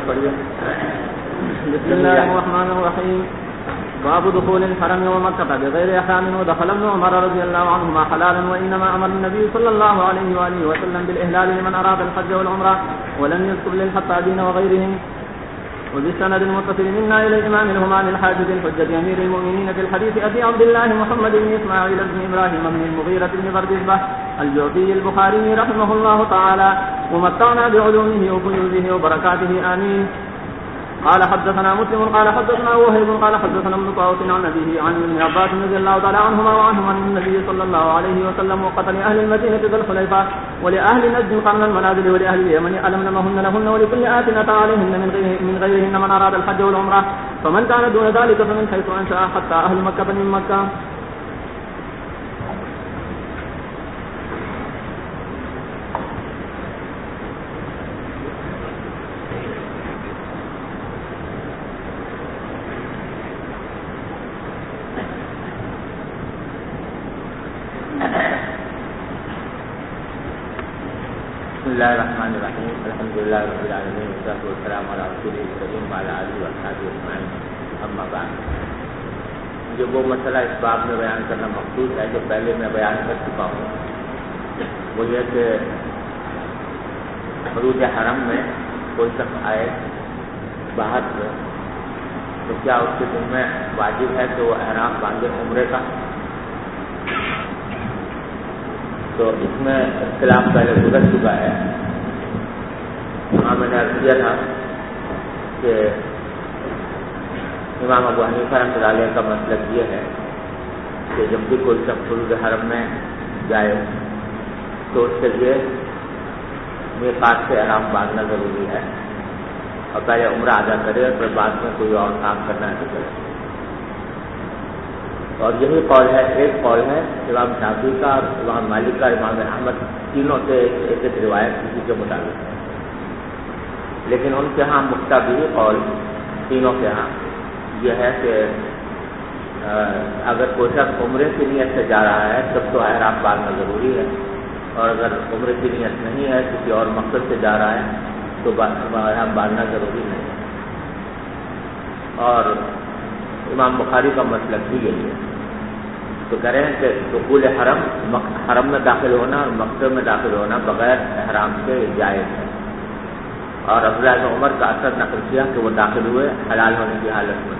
پڑھیے. بسم الله الرحمن الرحيم. باب دخول الحرم ومكة بغير إحرام ودخل ابن عمر رضي الله عنهما حلالا وإنما أمر النبي صلى الله عليه وآله وسلم بالإهلال لمن أراد الحج والعمرة ولم يذكر للحطابين وغيرهم. وبالسند المتصل منا إلى الإمام الهمام الحاجز الحجة أمير المؤمنين في الحديث أبي عبد الله محمد بن إسماعيل بن إبراهيم بن المغيرة بن بردزبة الجعفي البخاري رحمه الله تعالى ومتعنا بعلومه وفيوزه وبركاته آمين. قال حدثنا مسلم قال حدثنا وهيب قال حدثنا ابن طاووس عن أبيه عن ابن عباس رضي الله تعالى عنهما وعنهم عن النبي صلى الله عليه وسلم وقتل أهل المدينة ذو الحليفة ولأهل نجد قرن المنازل ولأهل اليمن ألمنمهن لهن ولكل آتنا عليهن من غيرهن من أراد الحج والعمرة فمن كان دون ذلك فمن حيث أنشأ حتى أهل مكة من مكة. بسم الله الرحمن الرحيم. الحمد لله رب العالمين والصلاة والسلام على رسوله الكريم وعلى آله وصحبه أجمعين. أما بعد، جو وہ مسئلہ اس باب میں بیان کرنا مقصود ہے جو پہلے میں بیان کر چکا ہوں، وہ یہ کہ حدود حرم میں کوئی شخص آئے باہر سے تو کیا اس کے دن میں واجب ہے کہ وہ احرام باندھے عمرے کا؟ تو اس میں اختلاف پہلے گزر چکا ہے. وہاں میں نے عرض کیا تھا کہ امام ابو حنیفہ رحمۃ اللہ علیہ کا مطلب یہ ہے کہ جب بھی کوئی شخص حدود حرم میں جائے تو اس کے لیے میقات سے احرام باندھنا ضروری ہے اور پہلے عمرہ ادا کرے اور پھر بعد میں کوئی اور کام کرنا ہے تو کرے. اور یہی قول ہے، ایک قول ہے امام شافعی کا، امام مالک کا، امام احمد، تینوں سے ایک ایک روایت کسی کے مطابق ہے. لیکن ان کے ہاں مختلف قول تینوں کے ہاں یہ ہے کہ اگر کوئی شخص عمرے کی نیت سے جا رہا ہے تب تو احرام باندھنا ضروری ہے، اور اگر عمرے کی نیت نہیں ہے کسی اور مقصد سے جا رہا ہے تو احرام باندھنا ضروری نہیں ہے. اور امام بخاری کا مطلب بھی یہی ہے. تو کہہ رہے ہیں کہ دخول حرم میں داخل ہونا اور مکہ میں داخل ہونا بغیر احرام کے جائز ہے. اور عبداللہ بن عمر کا اثر نقل کیا کہ وہ داخل ہوئے حلال ہونے کی حالت میں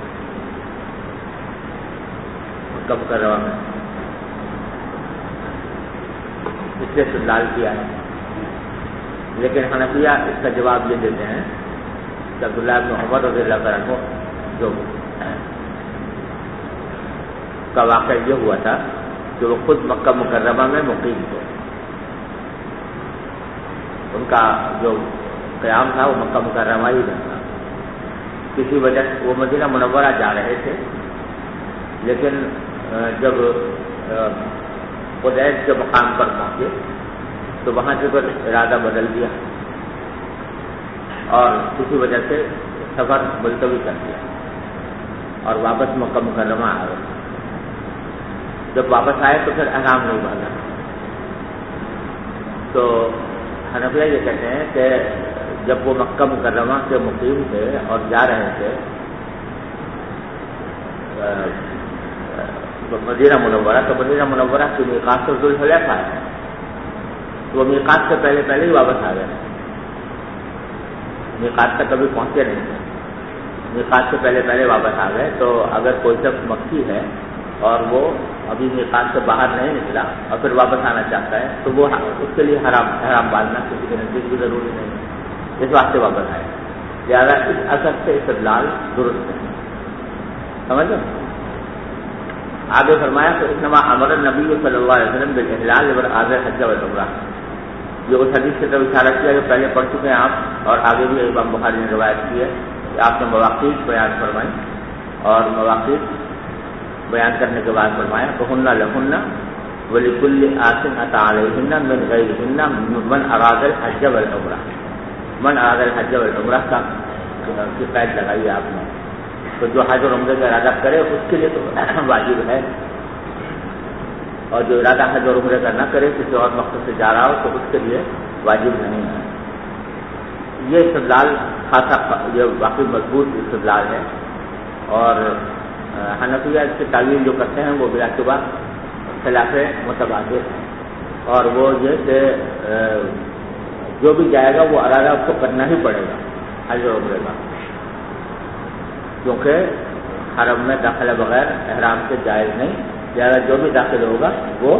کب کر رہا میں اس سے استدلال کیا ہے. لیکن حنفیہ اس کا جواب یہ دیتے ہیں کہ عبداللہ بن عمر رضی اللہ عنہ جو کا واقعہ یہ ہوا تھا کہ وہ خود مکہ مکرمہ میں مقیم تھے. ان کا جو قیام تھا وہ مکہ مکرمہ ہی میں تھا. کسی وجہ سے وہ مدینہ منورہ جا رہے تھے، لیکن جب حدیبیہ کے مقام پر پہنچے تو وہاں سے پھر ارادہ بدل دیا اور کسی وجہ سے سفر ملتوی کر دیا اور واپس مکہ مکرمہ آ گئے. جب واپس آئے تو پھر احرام نہیں باندھا. تو حنفیہ یہ کہتے ہیں کہ جب وہ مکہ مکرمہ کے مقیم تھے اور جا رہے تھے مدینہ منورہ، تو مدینہ منورہ کی میقات تو ذو الحلیفہ ہے، وہ میقات سے پہلے ہی واپس آ گئے. میقات تک کبھی پہنچے نہیں تھے، میقات سے پہلے واپس آ گئے. تو اگر کوئی شخص مکی ہے اور وہ ابھی میقات سے باہر نہیں نکلا اور پھر واپس آنا چاہتا ہے تو وہ اس کے لیے حرام باندھنا کسی کے نزدیک بھی ضروری نہیں ہے، اس واسطے واپس آئے. لہٰذا اس اثر سے استدلال درست ہے. سمجھے؟ آگے فرمایا کہ انما امر النبی صلی اللہ علیہ وسلم بالاحلال لمن حج والعمرہ. یہ اس حدیث سے طرف اشارہ کیا جو پہلے پڑھ چکے ہیں آپ، اور آگے بھی امام بخاری نے روایت کی ہے کہ آپ نے مواقیت بیان فرمائی اور مواقیت بیان کرنے کے بعد فرمایا کہ ہن لہن ولکل آسن اتی علیہن من غیرہن من اراد الحج والعمرہ. من اراد الحج والعمرہ کا قید لگائی آپ نے. تو جو حج اور عمرے کا ارادہ کرے اس کے لیے تو واجب ہے، اور جو ارادہ حج اور عمرے کا نہ کرے کسی اور مقصد سے جا رہا ہو تو اس کے لیے واجب نہیں ہے. یہ استدلال خاصا یہ واقعی مضبوط استدلال ہے، اور حنفیہ اس کی تعویل جو کرتے ہیں وہ بلا شبہ خلاف متبادل ہے، اور وہ یہ کہ جو بھی جائے گا وہ ارادہ اس کو کرنا ہی پڑے گا حج اور عمرے کا، کیونکہ حرم میں داخلہ بغیر احرام سے جائز نہیں، لہٰذا جو بھی داخل ہوگا وہ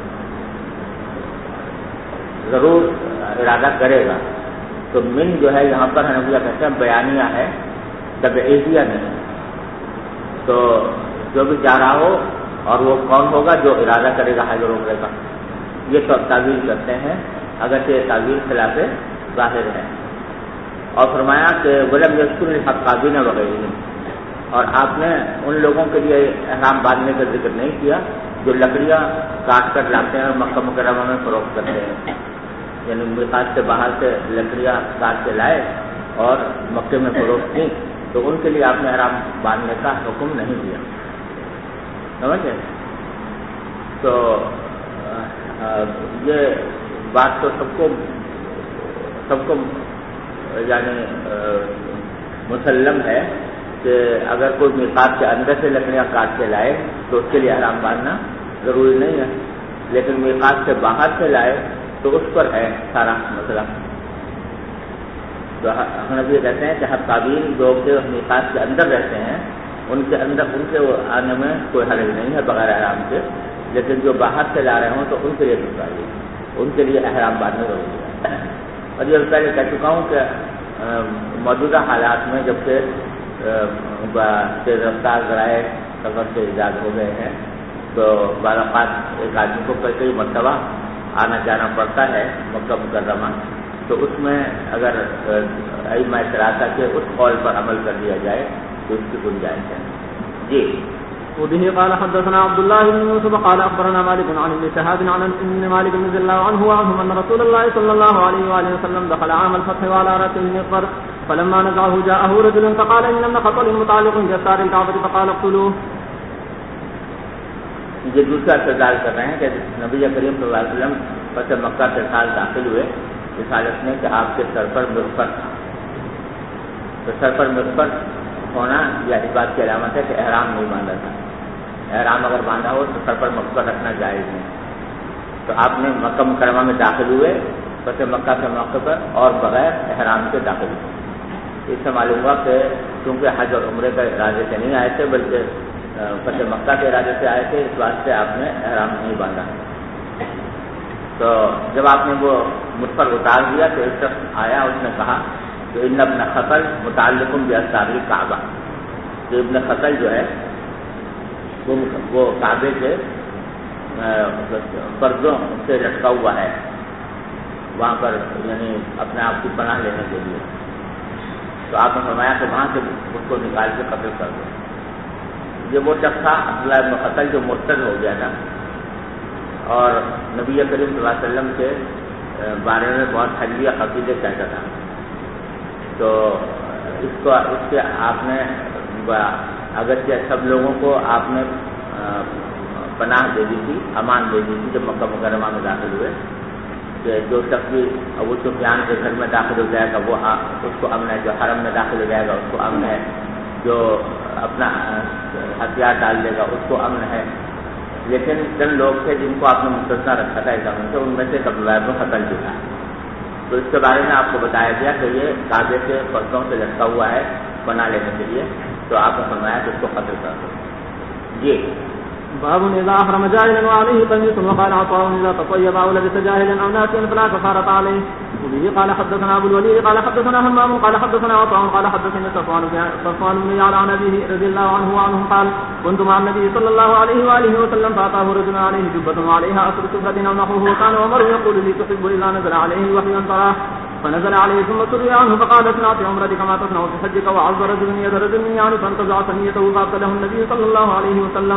ضرور ارادہ کرے گا۔ تو من جو ہے یہاں پر حنفیہ کہتے ہیں بیانیہ ہے، تبعیضیہ نہیں، تو جو بھی جا رہا ہو اور وہ کون ہوگا جو ارادہ کرے گا حج اور عمرے کا، یہ تو تعویل کرتے ہیں، اگرچہ یہ تعویل خلاف ظاہر ہے۔ اور فرمایا کہ ولم یذکر الحقابین وغیرہ، اور آپ نے ان لوگوں کے لیے احرام باندھنے کا ذکر نہیں کیا جو لکڑیاں کاٹ کر لاتے ہیں اور مکہ مکرمہ میں فروخت کرتے ہیں، یعنی میقات سے باہر سے لکڑیاں کاٹ کے لائے اور مکے میں فروخت کی، تو ان کے لیے آپ نے احرام باندھنے کا حکم نہیں دیا، سمجھے؟ تو یہ بات تو سب کو یعنی مسلم ہے کہ اگر کوئی میقات کے اندر سے لکڑیاں کاٹ کے لائے تو اس کے لیے احرام باندھنا ضروری نہیں ہے، لیکن میقات سے باہر سے لائے تو اس پر ہے سارا مسئلہ۔ تو حنفی کہتے ہیں کہ حقابین جو کہ میقات کے اندر رہتے ہیں ان کے آنے میں کوئی حرج نہیں ہے بغیر احرام کے، لیکن جو باہر سے لا رہے ہوں تو ان کے لیے چاہیے، ان کے لیے احرام باندھنا ضروری ہے۔ اور یہ پہلے کہہ چکا ہوں کہ موجودہ حالات میں جبکہ تیز رفتار ذرائع سفر سے ایجاد ہو گئے ہیں تو بعض اوقات ایک آدمی کو کئی مرتبہ آنا جانا پڑتا ہے مکہ مکرمہ، تو اس میں اگر ائمہ ثلاثہ کے اس قول پر عمل کر دیا جائے تو اس کی گنجائش ہے۔ جی وبه قال حدثنا عبد الله بن يوسف قال اخبرنا مالك عن ابن شهاب عن ابن مالك رضي الله عنه وعنهم ان رسول الله صلى الله عليه واله وسلم دخل عام الفتح وعلى راسه المغفر فلما نزعه جاءه رجل فقال ان لم خطل متعلق بأستار الكعبة فقال اقتلوه۔ یہ دوسرا استدلال کر رہے ہیں کہ نبی کریم صلی اللہ علیہ وسلم فتح مکہ کے سال داخل ہوئے اس حالت میں کہ آپ کے سر پر مغفر تھا، تو سر پر مغفر ہونا یا اس بات کی علامت ہے کہ احرام نہیں باندھا تھا، احرام اگر باندھا ہو تو سر پر مغفر رکھنا جائز نہیں۔ تو آپ نے مکہ مکرمہ میں داخل ہوئے فتح مکہ کے موقع پر اور بغیر احرام کے داخل ہوئے، اس سے معلوم ہوا کہ چونکہ حج اور عمرے کے ارادے سے نہیں آئے تھے بلکہ فتح مکہ کے ارادے سے آئے تھے، اس واسطے آپ نے احرام نہیں باندھا۔ تو جب آپ نے وہ مجھ پر اتار دیا تو ایک شخص آیا، اس نے کہا کہ ان ابن خطل متعلق بأستار الکعبہ، کہ ابن خطل جو ہے وہ کعبے کے پردوں سے لٹکا ہوا ہے وہاں پر، یعنی اپنے آپ کی پناہ لینے کے لیے۔ تو آپ نے فرمایا کہ وہاں سے اس کو نکال کے قتل کر دو۔ یہ وہ شخص تھا عبداللہ ابن خطل جو مرتد ہو گیا تھا اور نبی کریم صلی اللہ علیہ وسلم کے بارے میں بہت حجیہ عقیدے کہتا تھا، تو اس کے آپ نے اگرچہ سب لوگوں کو آپ نے پناہ دے دی تھی، امان دے دی تھی جب مکہ مکرمہ میں داخل ہوئے کہ جو شخص بھی ابو سفیان کے گھر میں داخل ہو جائے گا وہ اس کو امن ہے، جو حرم میں داخل ہو جائے گا اس کو امن ہے، جو اپنا ہتھیار ڈال دے گا اس کو امن ہے۔ لیکن چند لوگ تھے جن کو آپ نے مستثنیٰ رکھا تھا اس امن سے، ان میں سے عبداللہ ابن خطل جو تھا، تو اس کے بارے میں آپ کو بتایا گیا کہ یہ کعبے کے پردوں سے لٹکا ہوا ہے پناہ لینے کے لیے، تو آپ نے فرمایا کہ اس کو قتل کر دو۔ جی باب اذا احرم جاهلا وعليه قميص وقال عطاء اذا تطيب او لبس جاهلا او ناسيا فلا كفارة عليه۔ وبه قال حدثنا ابو الوليد قال حدثنا همام قال حدثنا عطاء قال حدثنا صفوان بن يعلى عن ابيه رضي الله عنه وعنهم قال كنت مع النبي صلى الله عليه واله وسلم فاتاه رجل عليه جبة وعليها اثر سفرة او نحوه وكان عمر يقول لي تحب اذا نزل عليه الوحي ان تراه، فنزل عليه ثم سري عنه فقال اصنع في عمرتك ما تصنع في حجك، وعز رجل يد رجل يعني فانتزع ثنيته فقتله النبي صلى الله عليه وسلم۔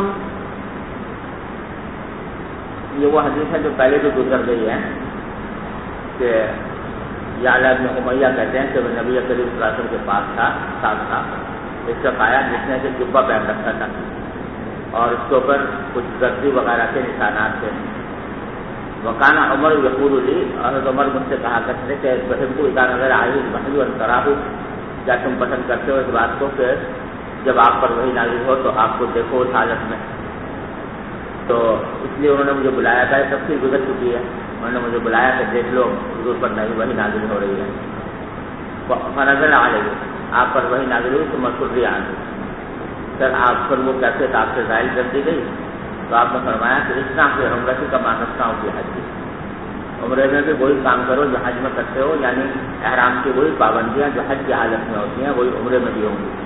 یہ وہ حدیث ہے جو پہلے بھی گزر گئی ہے کہ یعلا بن امیہ کہتے ہیں کہ وہ نبی کریم صلی اللہ علیہ وسلم کے پاس تھا، ساتھ تھا، اس سے پایا جس نے کہ جبہ پہن رکھا تھا اور اس کے اوپر کچھ زردی وغیرہ کے نشانات تھے، وکانا عمر یقول لی، حضرت عمر مجھ سے کہا کرتے کہ بحب اذا نظر آئی بحب انتراہ، کیا تم پسند کرتے ہو اس بات کو کہ جب آپ پر وہی نازل ہو تو آپ کو دیکھو اس حالت میں؟ تو اس لیے انہوں نے مجھے بلایا تھا، تفصیل گزر چکی ہے، انہوں نے مجھے بلایا کہ دیکھ لو حضور پر نہیں وہی نازل ہو رہی ہے. فنظر علیہ، آپ پر وہی نازل ہوئی تو مسری آنے سر آپ پر وہ کیسے آپ سے ظاہر کر دی گئی. تو آپ نے فرمایا کہ اس طرح سے عمرہ کا مانتا ہوں کہ حج کی عمرے میں بھی وہی کام کرو جو حج میں کرتے ہو، یعنی احرام کی وہی پابندیاں جو حج کی حالت میں ہوتی ہیں وہی عمرے میں بھی ہوں گی.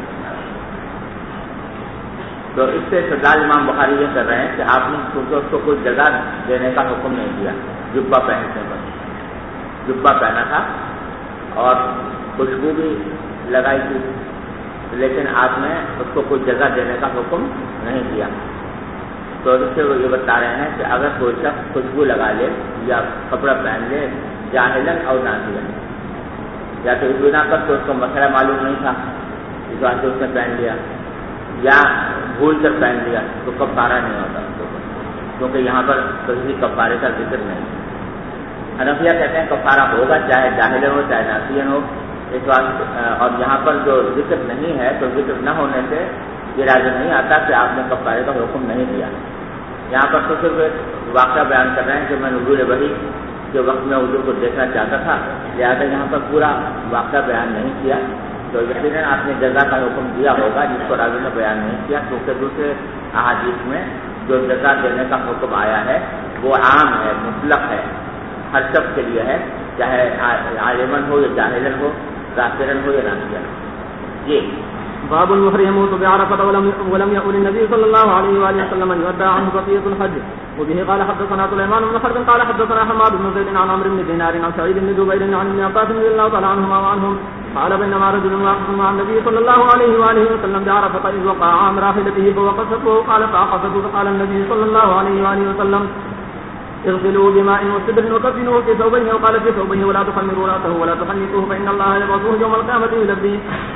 تو اس سے استدلال امام بخاری یہ کر رہے ہیں کہ آپ نے کیونکہ اس کو کوئی جگہ دینے کا حکم نہیں دیا، جبہ پہننے پر جبہ پہنا تھا اور خوشبو بھی لگائی تھی، لیکن آپ نے اس کو کوئی جگہ دینے کا حکم نہیں دیا. تو اس سے وہ یہ بتا رہے ہیں کہ اگر کوئی شخص خوشبو لگا لے یا کپڑا پہن لے جاہلن اور ناسیاً، یا تو اس بنا پر تو اس کو مسئلہ معلوم نہیں تھا اس بات سے اس نے پہن لیا، یا بھول کر پہن لیا تو کفارہ نہیں ہوتا اس کو، کیونکہ یہاں پر کسی کفارے کا ذکر نہیں. حنفیہ کہتے ہیں کفارہ ہوگا چاہے جاہلن ہو چاہے ناسیاً ہو اس بات، اور یہاں پر جو ذکر نہیں ہے تو ذکر نہ ہونے سے یہ راضی نہیں آتا کہ آپ نے کفارے کا حکم نہیں دیا. یہاں پر تو صرف ایک واقعہ بیان کر رہے ہیں کہ میں نزول وحی کے وقت میں حضور کو دیکھنا چاہتا تھا، لہٰذا یہاں پر پورا واقعہ بیان نہیں کیا. تو یقیناً آپ نے جزا کا حکم دیا ہوگا جس کو راوی نے بیان نہیں کیا، کیونکہ دوسرے احادیث میں جو جزا دینے کا حکم آیا ہے وہ عام ہے، مطلق ہے، ہر شخص کے لیے ہے، چاہے عالمن ہو یا جاہلن ہو، ذاکرن ہو یا ناسیاً. جی باب المحرم يموت بعرفة ولم يقل النبي صلى الله عليه وآله وسلم أن يودع عنه بقية الحج. وبه قال حدثنا سليمان بن حرب قال حدثنا حماد بن زيد عن عمرو بن دينار عن سعيد بن جبير عن ابن عباس رضي الله تعالى عنهما وعنهم قال بينما رجل واقف مع النبي صلى الله عليه وآله وسلم بعرفة إذ وقع عن راحلته فوقفته قال فعقفته فقال النبي صلى الله عليه وآله وسلم اغسلوا بماء وسدر وكفنوه في ثوبين وقال في ثوبين ولا تخمروا رأسه ولا تحنكوه فإن الله يبعثه يوم القيامة يلبيه.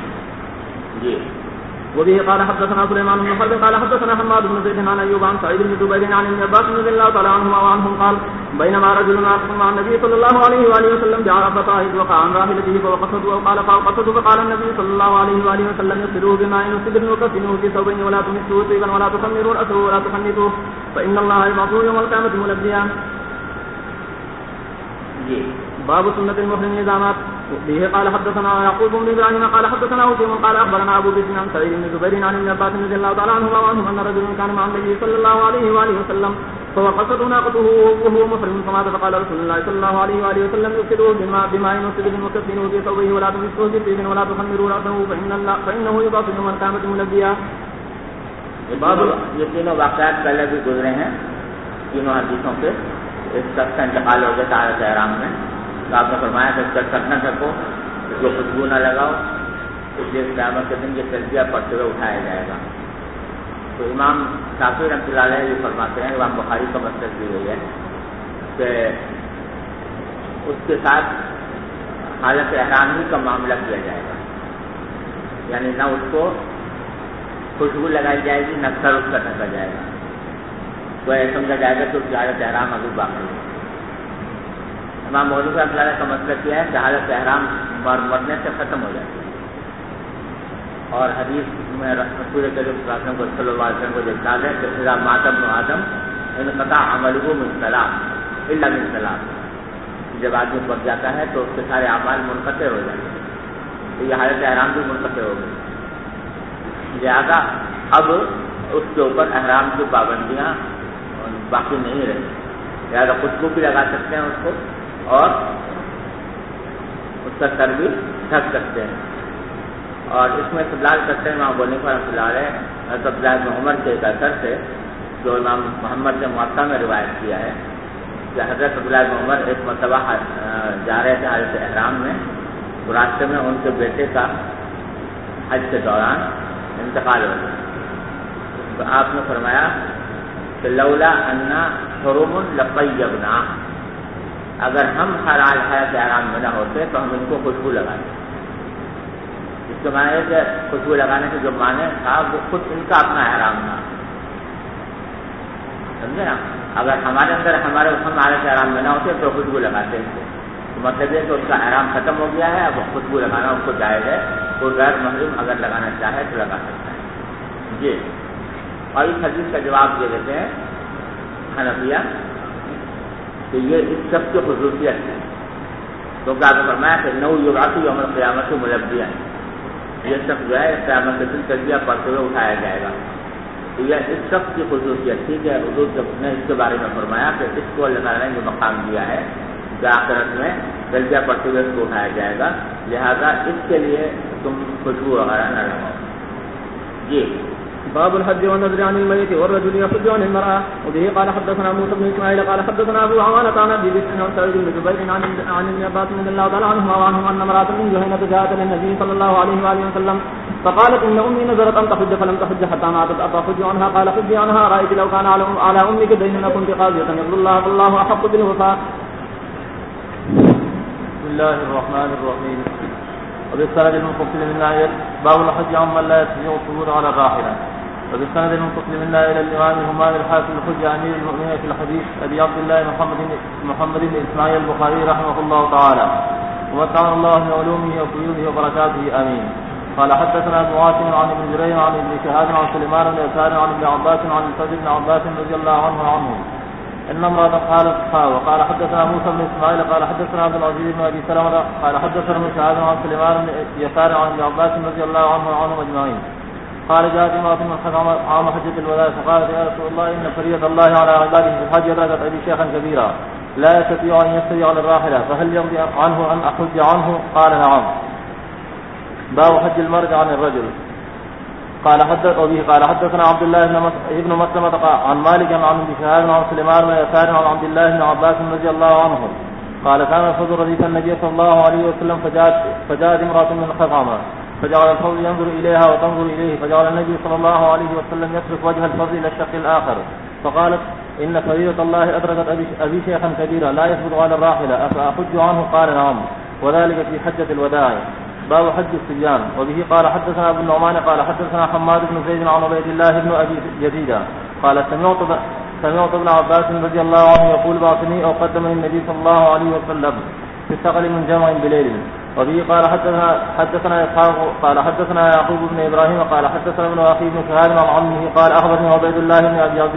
وبه قال حدثنا سليمان بن حرب قال حدثنا حماد بن زيد عن ايوب عن سعيد بن جبير عن ابن عباس رضي الله تعالى عنهما وعنهم قال بينما رجل واقف مع النبي صلى الله عليه واله وسلم بعرفة إذ وقع عن راحلته فوقفته وقال فأوقفته فقال النبي صلى الله عليه واله وسلم اغسلوه بماء وسدر وكفنوه في ثوبين ولا تمسوه طيبا ولا تخمروا رأسه ولا تحنكوه فإن الله يبعثه يوم القيامة ملبيا. باب سنة المحرم نظامات. به قال حدثنا يعقوب بن ابراهيم قال حدثنا وكيع قال اخبرنا ابو بكر عن سعيد بن جبير عن ابن عباس رضي الله تعالى عنهما وعنهم ان رجلا كان مع النبي صلى الله عليه واله وسلم فوقفت ناقته وهو محرم فمات فقال رسول الله صلى الله عليه واله وسلم اغسلوه بماء وسدر وكفنوه في ثوبه ولا تمسوه بطيب ولا تخمروا رأسه فإنه يبعث يوم القيامة ملبيا. یہ تینوں واقعات پہلے بھی گزرے ہیں، تینوں حدیثوں کے. اس شخص کا انتقال ہو گیا حالت احرام میں، تو آپ نے فرمایا کہ اس کا نہ ڈھکو، اس کو خوشبو نہ لگاؤ، اس لیے قیامت کے دن یہ تلبیہ پڑھتے ہوئے اٹھایا جائے گا. تو امام شافعی رحمۃ اللہ علیہ یہ فرماتے ہیں، امام بخاری کا مسلک دی گئی ہے کہ اس کے ساتھ حالت احرام ہی کا معاملہ کیا جائے گا، یعنی نہ اس کو خوشبو لگائی جائے گی نہ سر اس کا ڈھکا جائے گا. تو ایسا سمجھا جائے گا کہ اس کی حالت احرام ابھی باقی ہے. امام مولوی رحمۃ اللہ کا مطلب کیا ہے کہ حالت احرام مرنے سے ختم ہو جاتی ہے. اور حدیث میں رسول کریم صلی اللہ علیہ وسلم کو دیکھتا ہے کہ اذا مات ابن آدم انقطع عمله من ثلاث الا من ثلاث، جب آدمی پک جاتا ہے تو اس کے سارے اعمال منقطع ہو جاتے ہیں. تو یہ حالت احرام بھی منقطع ہو گئی، لہذا اب اس کے اوپر احرام کی پابندیاں باقی نہیں رہی. لہٰذا خوشبو بھی لگا سکتے ہیں اس کو اور اس کا سر بھی ڈھک سکتے ہیں. اور اس میں استدلال کرتے ہیں امام بنی رحمۃ اللہ علیہ حضرت عبداللہ بن عمر کے ایک اثر سے جو امام محمد نے موطا میں روایت کیا ہے کہ حضرت عبداللہ بن عمر ایک مرتبہ جا رہے تھے حالت احرام میں، تو راستے میں ان کے بیٹے کا حج کے دوران انتقال ہو گیا. تو آپ نے فرمایا کہ لولا انا حرم لقیبنا، اگر ہم حلال حالت احرام میں نہ ہوتے تو ہم ان کو خوشبو لگاتے. اس کے معنی ہے کہ خوشبو لگانے سے جو معنی تھا وہ خود ان کا اپنا احرام تھا، سمجھے نا. اگر ہمارے اندر ہمارے سے احرام میں نہ ہوتے تو خوشبو لگاتے ہیں. مطلب یہ کہ اس کا احرام ختم ہو گیا ہے، اب خوشبو لگانا اس کو جائز ہے. کوئی غیر محرم اگر لگانا چاہے تو لگا سکتا ہے. جی، اور اس حدیث کا جواب یہ دیتے ہیں حنفیہ کہ یہ اس شخص کی خصوصیت ہے. تو کیا فرمایا کہ نو یبعث یوم القیامت ملبیہ، یہ شخص جو ہے قیامت کے دن تلبیہ پڑھتے ہوئے اٹھایا جائے گا. تو یہ اس شخص کی خصوصیت تھی کہ حضور نے اس کے بارے میں فرمایا کہ اس کو اللہ تعالیٰ نے جو مقام دیا ہے کہ آخرت میں تلبیہ پڑھتے ہوئے اس کو اٹھایا جائے گا، لہذا اس کے لیے تم خوشبو وغیرہ نہ لگاؤ. جی، باب الحج والنذر عن الميت والرجل يحج عن المرأة. وبه قال حدثنا موسى بن اسماعيل قال حدثنا ابو عوانة عن ابي بكر عن سعيد بن جبير عن ابن عباس رضي الله تعالى عنهما وعنهم ان امرأة من جهينة جاءت الى النبي صلى الله عليه واله وسلم فقالت ان امي نذرت ان تحج فلم تحج حتى ماتت افحج عنها. قال حج عنها. رايت لو كان على امك دين لكنت قاضية يقول الله فالله احق بالوفاء. بسم الله الرحمن الرحيم. وبالسند المنفصل منا باب الحج عمن لا يستطيع الصعود على الراحلة. وبالسند المنفصل منا الى الامام الهمام الحافظ الحجة امير المؤمنين في الحديث ابي عبد الله محمد بن اسماعيل البخاري رحمه الله تعالى ومتعنا الله من علومه وفيوده وبركاته امين. قال حدثنا ابو عاصم عن ابن جرير عن ابن شهاب عن سليمان بن يسار عن ابن عباس عن الفضل بن عباس رضي الله عنه ان امرأة قالت وقال حدثنا موسى بن اسماعيل قال حدثنا عبد العزيز بن ابي سلمة قال حدثنا ابن شهاب عن سليمان بن يسار عن ابن عباس رضي الله عنهم اجمعين. قال جاءت امرأة من الحج عام حجة الوداع فقالت يا رسول الله ان فريضة الله على عباده في الحج أدركت ابي شيخا كبيرا لا يستطيع ان يستوي على الراحلة فهل يرضي عنه ان احج عنه؟ قال نعم. باب حج المرء عن الرجل. قال حدثنا عبد الله بن مسلمة عن مالك عن ابن شهاب عن سليمان بن يسار عن عبد الله بن عباس رضي الله عنه قال كان الفضل رديف النبي صلى الله عليه وسلم فجاءت امرأة من خثعمة فجعل الفضل ينظر إليها وتنظر إليه فجعل النبي صلى الله عليه وسلم يصرف وجه الفضل إلى الشق الآخر فقالت إن فريضة الله أدركت أبي شيخا كبيرا لا يثبت على الراحلة أفأحج عنه؟ قال نعم. وذلك في حجة الوداع. باب حج الصبيان. وبه قال حدثنا ابن النعمان قال حدثنا حماد بن زيد عن عبيد الله بن ابي يزيد قال سمعت ابن عباس رضي الله عنه يقول باطني او قدم النبي صلى الله عليه وسلم في الثقل من جمع بليل. وبه قال حدثنا اسحاق قال حدثنا يعقوب بن ابراهيم قال حدثنا ابن اخي بن شهاب عن عمه قال اخبرني عبيد الله بن عبد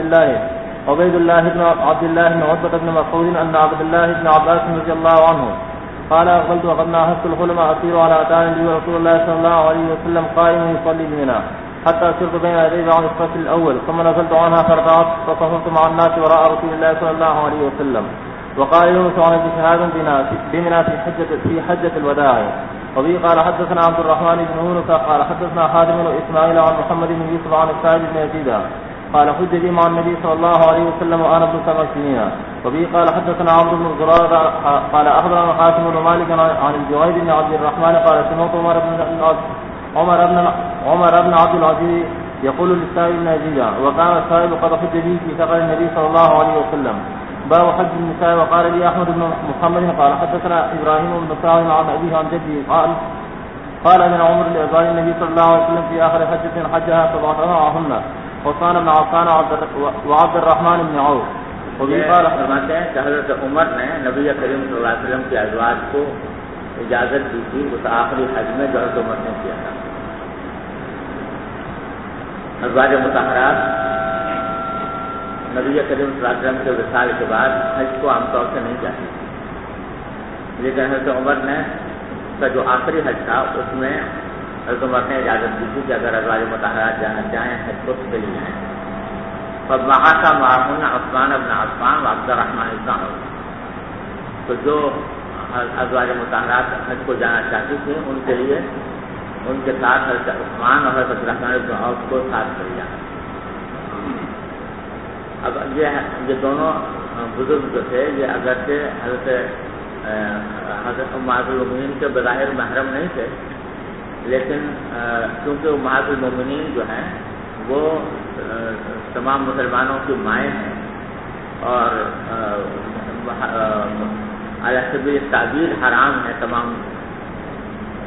الله بن عتبة بن مسعود ان عبد الله بن عباس رضي الله عنه قال أقبلت وقد ناهزت الحلم أسير على أتان لي ورسول الله صلى الله عليه وسلم قائم يصلي بنا حتى سرت بين يديه عن الصف الأول ثم نزلت عنها فركعت فصففت مع الناس وراء رسول الله صلى الله عليه وسلم. وقال يونس عن ابن شهاب بمنا في حجة الوداع. وبه قال حدثنا عبد الرحمن بن يونس قال حدثنا خادم وإسماعيل عن محمد بن يوسف عن السائب بن يزيد قال حج لي مع النبي صلى الله عليه وسلم وأنا ابن 7 سنين. وبه قال حدثنا عمرو بن زرارة قال أخبرنا حاتم بن مالك عن الجويد بن عبد الرحمن قال سمعت عمر بن عبد العزيز يقول للسائب بن يزيد وكان السائب قد حج لي في ثقل النبي صلى الله عليه وسلم. باب حج النساء. وقال لي أحمد بن محمد قال حدثنا إبراهيم بن سعد عن أبيه عن جده قال من عمر لأزواج النبي صلى الله عليه وسلم في آخر حجة حجها 7 معهن عثمان بن عفان وعبد الرحمن بن عوف. فرماتے ہیں کہ حضرت عمر نے نبی کریم صلی اللہ علیہ وسلم کی ازواج کو اجازت دی تھی اس آخری حج میں جو حضرت عمر نے کیا تھا. ازواج مطہرات نبی کریم صلی اللہ علیہ وسلم کے وصال کے بعد حج کو عام طور سے نہیں جاتی، لیکن حضرت عمر نے کا جو آخری حج تھا اس میں حضرت عمر نے اجازت دی تھی کہ اگر ازواج مطہرات جانا چاہیں حج کو کے لیے جائیں. فبعث معهن عثمان بن عفان وعبد الرحمن بن عوف. تو جو ازواج مطہرات حج کو جانا چاہتی تھیں ان کے لیے ان کے ساتھ حضرت عثمان اور حضرت الرحمن بن عوف کو ساتھ کر لیا. اب یہ دونوں بزرگ جو تھے یہ اگرچہ حضرت امہات المؤمنین کے بظاہر محرم نہیں تھے، لیکن کیونکہ امہات المؤمنین جو ہیں وہ تمام مسلمانوں کی مائیں ہیں اور علی سبیل تعبیر حرام ہے تمام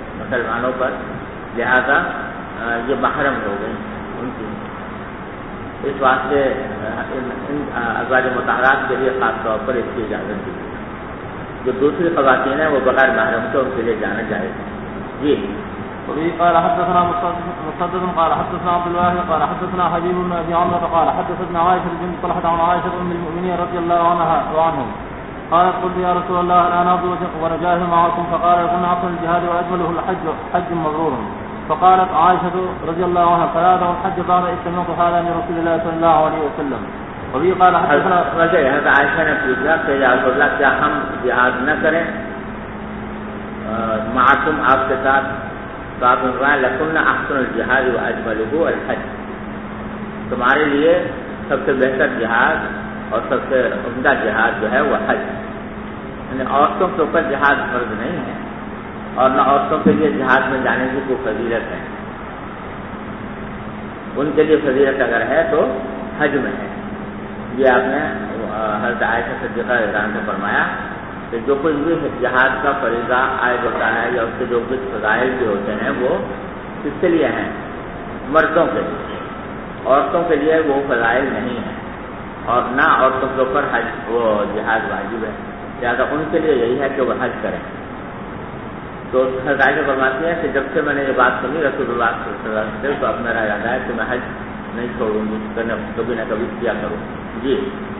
مسلمانوں پر، لہذا یہ محرم ہو گئی ان کی. اس واسطے ان ازواج مطہرات کے لیے خاص طور پر اس کی اجازت دی. جو دوسری خواتین ہیں وہ بغیر محرم سے ان کے لیے جانا جائے. جی. وبه قال حدثنا مسدد قال حدثنا عبد الواحد قال حدثنا حبيب بن ابي عمرو قال حدثنا عائشه بنت طلحه عن عائشه ام المؤمنين رضي الله عنها وعنهم قالت قلت يا رسول الله الا نغزو ونجاهد معكم فقال لكم افضل الجهاد واجمله الحج حج مبرور. فقالت عائشه رضي الله عنها فلا دعوا الحج بعد اذ سمعت هذا من رسول الله صلى الله عليه وسلم. وبه قال حدثنا حضرت عائشہ نے پوچھا کہ یا رسول اللہ کیا ہم جہاد نہ کریں معکم آپ کے ساتھ؟ تو آپ نے فرمایا لکن احسن الجہاد واجملہ الحج، تمہارے لیے سب سے بہتر جہاد اور سب سے عمدہ جہاد جو ہے وہ حج. یعنی عورتوں کے اوپر جہاد فرض نہیں ہے اور نہ عورتوں کے لیے جہاد میں جانے کی کوئی فضیلت ہے. ان کے لیے فضیلت اگر ہے تو حج میں ہے. یہ آپ نے حضرت عائشہ صدیقہ رضی اللہ عنہا سے فرمایا کہ جو کوئی بھی جہاد کا فریضہ عائد ہوتا ہے یا اس کے جو کچھ فضائل بھی ہوتے ہیں وہ کس کے لیے ہیں؟ مردوں کے لیے. عورتوں کے لیے وہ فضائل نہیں ہیں اور نہ عورتوں کے اوپر حج وہ جہاد واجب ہے. لہٰذا ان کے لیے یہی ہے کہ وہ حج کریں. تو حضرت عائشہ فرماتی ہیں کہ جب سے میں نے یہ بات سنی رسول اللہ صلی اللہ علیہ وسلم سے تو اب میرا ارادہ ہے کہ میں حج نہیں چھوڑوں گی، کبھی نہ کبھی کیا کروں. جی.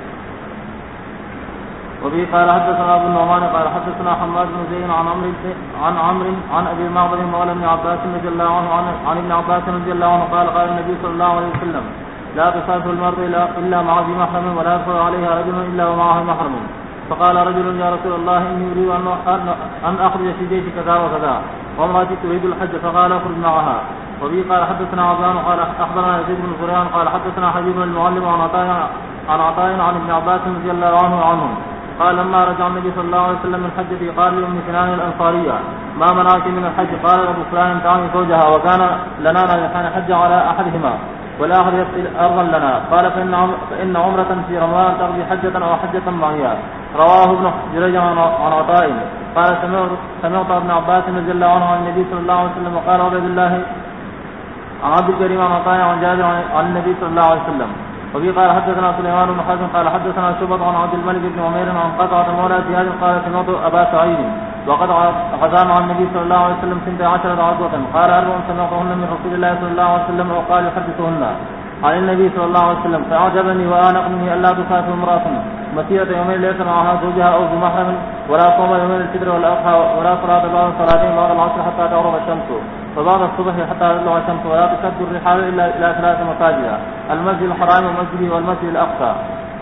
وبه قال حدثنا ابو النعمان قال حدثنا حماد بن زيد عن عمرو عن ابي معبد مولى ابن عباس رضي الله عنه عن ابن عباس رضي الله عنه قال قال النبي صلى الله عليه وسلم لا تسافر المرء الا مع ذي محرم ولا يدخل عليها رجل الا ومعه محرم. فقال رجل يا رسول الله اني اريد ان اخرج في جيش كذا وكذا وامرأتي تريد الحج فقال اخرج معها. وبه قال حدثنا عبدان قال اخبرنا يزيد بن زريان قال حدثنا حبيب المعلم عن عطاء عن ابن عباس رضي الله عنهم قال لما رجع النبي صلى الله عليه وسلم من حجته قال لأم سنان الأنصارية ما منعك من الحج؟ قال أبو فلان تعمي زوجها وكان لنا نحن حج على أحدهما والآخر يقتل أرضا لنا. قال فإن عمرة في رمضان تقضي حجة أو حجة معها. رواه ابن جريج عن عطاء قال سمعت ابن عباس رضي الله عنه عن النبي صلى الله عليه وسلم وقال عبد الله عن عبد الكريم عن عطاء عن جابر عن النبي صلى الله عليه وسلم. وفي قال حدثنا سليمان بن حازم قال حدثنا شعبة عن عبد الملك بن عمير عن قطعة مولى زياد قال سمعت أبا سعيد وقد غزا مع النبي صلى الله عليه وسلم 12 غزوة قال 4 سمعتهن من رسول الله صلى الله عليه وسلم وقال يحدثهن عن النبي صلى الله عليه وسلم فأعجبني وآنقني ألا تسافر امرأة مسيرة يومين ليس معها زوجها أو ذو محرم ولا صوم يومين الفطر والأضحى ولا صلاة بعد صلاتين بعد العصر حتى تغرب الشمس وبعد الصبح حتى تطلع الشمس ولا تشد الرحال إلا إلى 3 مساجد المسجد الحرام والمسجد والمسجد الأقصى.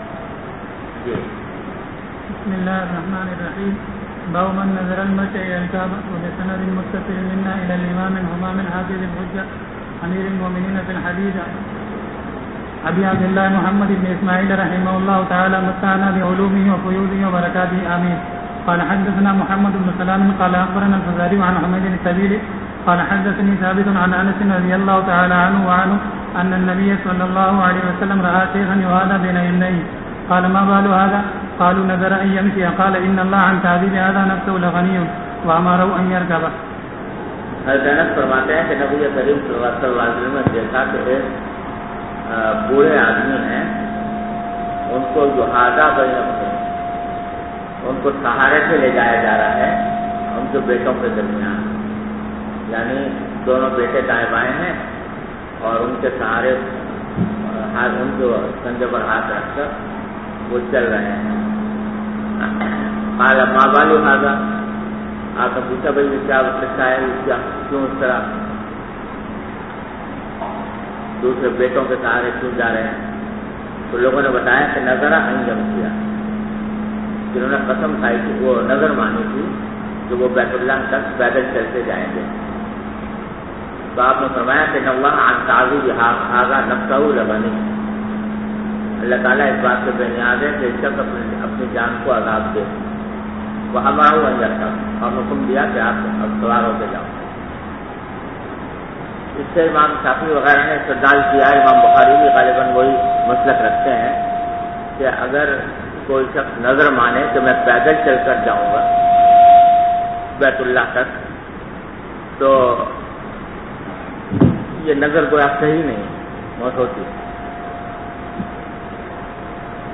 بسم الله الرحمن الرحيم. باب من نذر المشي إلى الكعبة وبسند متصل منا إلى الإمام هما من حافظ الحجة أمير المؤمنين في الحديث أبي عبد الله محمد بن إسماعيل رحمه الله تعالى متعنا بعلومه وفيوضه وبركاته آمين. قال حدثنا محمد بن سلام قال أخبرنا الفزاري عن حميد السبيلي قال حدثني ثابت عن أنس رضي الله تعالى عنه وعنه أن النبي صلى الله عليه وسلم رأى شيخا يهادى بين يديه. قال ما بال هذا؟ قالوا نذر أن يمشي. قال إن الله عن تعذيب هذا نفسه لغني وأمره أن يركبه. حضرت انس فرماتے ہیں کہ نبی کریم صلی اللہ علیہ وسلم نے دیکھا کہ بوڑھے آدمی ہیں ان کو یہادہ ان کو سہارے سے لے جایا جا رہا ہے ان کے بیٹوں کے درمیان، یعنی دونوں بیٹے دائیں بائیں ہیں اور ان کے سہارے ان کو کندھے پر ہاتھ رکھ کر وہ چل رہے ہیں. ماں بالو ہاضا آپ نے پوچھا بھائی یہ کیا سچا ہے، کیوں اس طرح دوسرے بیٹوں کے سہارے کیوں جا رہے ہیں؟ تو لوگوں نے بتایا کہ نظر انجم کیا، جنہوں نے قسم کھائی تھی وہ نظر مانی تھی کہ وہ بیت اللہ تک پیدل چلتے جائیں گے. تو آپ نے فرمایا کہ اللہ عن تعذیب هذا نفسه لغنی، اللہ تعالیٰ اس بات سے بے نیاز ہے کہ اس شخص اپنی جان کو عذاب دے. وہ ہمارا انجر تھا اور حکم دیا کہ آپ اب سوار ہو کے جاؤ. اس سے امام شافعی وغیرہ نے استدلال کیا ہے، امام بخاری بھی غالباً وہی مسلک رکھتے ہیں کہ اگر کوئی شخص نظر مانے کہ میں پیدل چل کر جاؤں گا بیت اللہ تک تو یہ نظر کوئی آپ صحیح نہیں بہت ہوتی.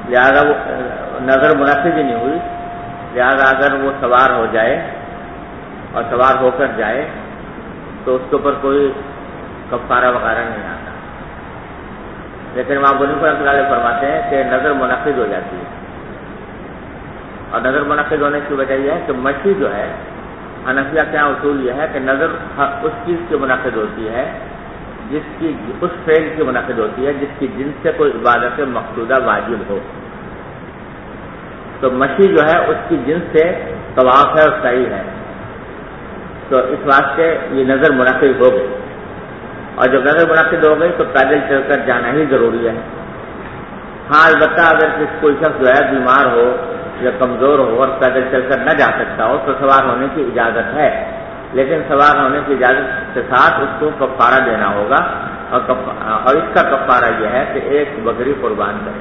لہذا وہ نظر منعقد ہی نہیں ہوئی، لہذا اگر وہ سوار ہو جائے اور سوار ہو کر جائے تو اس کے اوپر کوئی کفارہ وغیرہ نہیں آتا، لیکن امام بنی کو رحمۃ اللہ علیہ فرماتے ہیں کہ نظر منعقد ہو جاتی ہے، اور نظر منعقد ہونے کی وجہ یہ ہے کہ مچھی جو ہے، حنفیہ کا اصول یہ ہے کہ نظر اس چیز کی منعقد ہوتی ہے جس کی اس فعل کی منعقد ہوتی ہے جس کی جنس سے کوئی عبادت مقصودہ واجب ہو. تو مچھی جو ہے اس کی جنس سے طواف ہے اور سعی ہے، تو اس واسطے یہ نظر منعقد ہو گئی، اور جب نظر منعقد ہو گئی تو پیدل چل کر جانا ہی ضروری ہے. ہاں البتہ اگر کوئی شخص جو ہے بیمار ہو یا کمزور ہو اور پیدل چل کر نہ جا سکتا ہو تو سوار ہونے کی اجازت ہے، لیکن سوار ہونے کی اجازت کے ساتھ اس کو کفارہ دینا ہوگا، اور اس کا کفارہ یہ ہے کہ ایک بکری قربان کرے.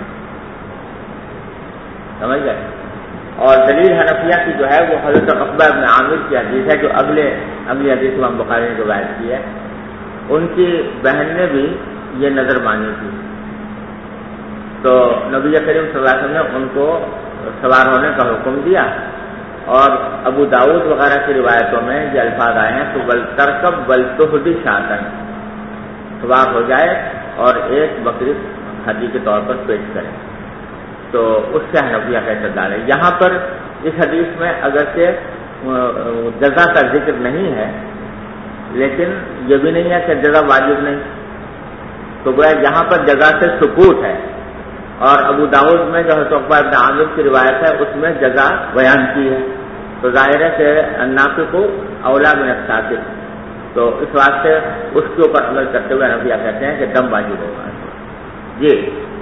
سمجھ گئے؟ اور دلیل حنفیہ کی جو ہے وہ حضرت عقبہ بن عامر کی حدیث ہے جو اگلی حدیث امام بخاری نے روایت کی ہے. ان کی بہن نے بھی یہ نظر مانی تھی، تو نبی کریم صلی اللہ علیہ وسلم نے ان کو سوار ہونے کا حکم دیا، اور ابو داؤد وغیرہ کی روایتوں میں یہ الفاظ آئے ہیں تو بل ترکب بل تہدی شاطن، سوار ہو جائے اور ایک بکری حدی کے طور پر پیش کرے. تو اس سے حنفیہ کا استدلال ہے. یہاں پر اس حدیث میں اگرچہ جزا کا ذکر نہیں ہے، لیکن یہ بھی نہیں ہے کہ جزا واجب نہیں، تو گویا یہاں پر جزا سے سکوت ہے. اور ابو داؤد میں جو حضرت عقبہ بن عامر کی روایت ہے اس میں جزا بیان کی ہے، تو ظاہر ہے کہ الناطق اولیٰ من الساکت، تو اس واسطے اس کے اوپر عمل کرتے ہوئے حنفیہ کہتے ہیں کہ دم واجب ہوگا. جی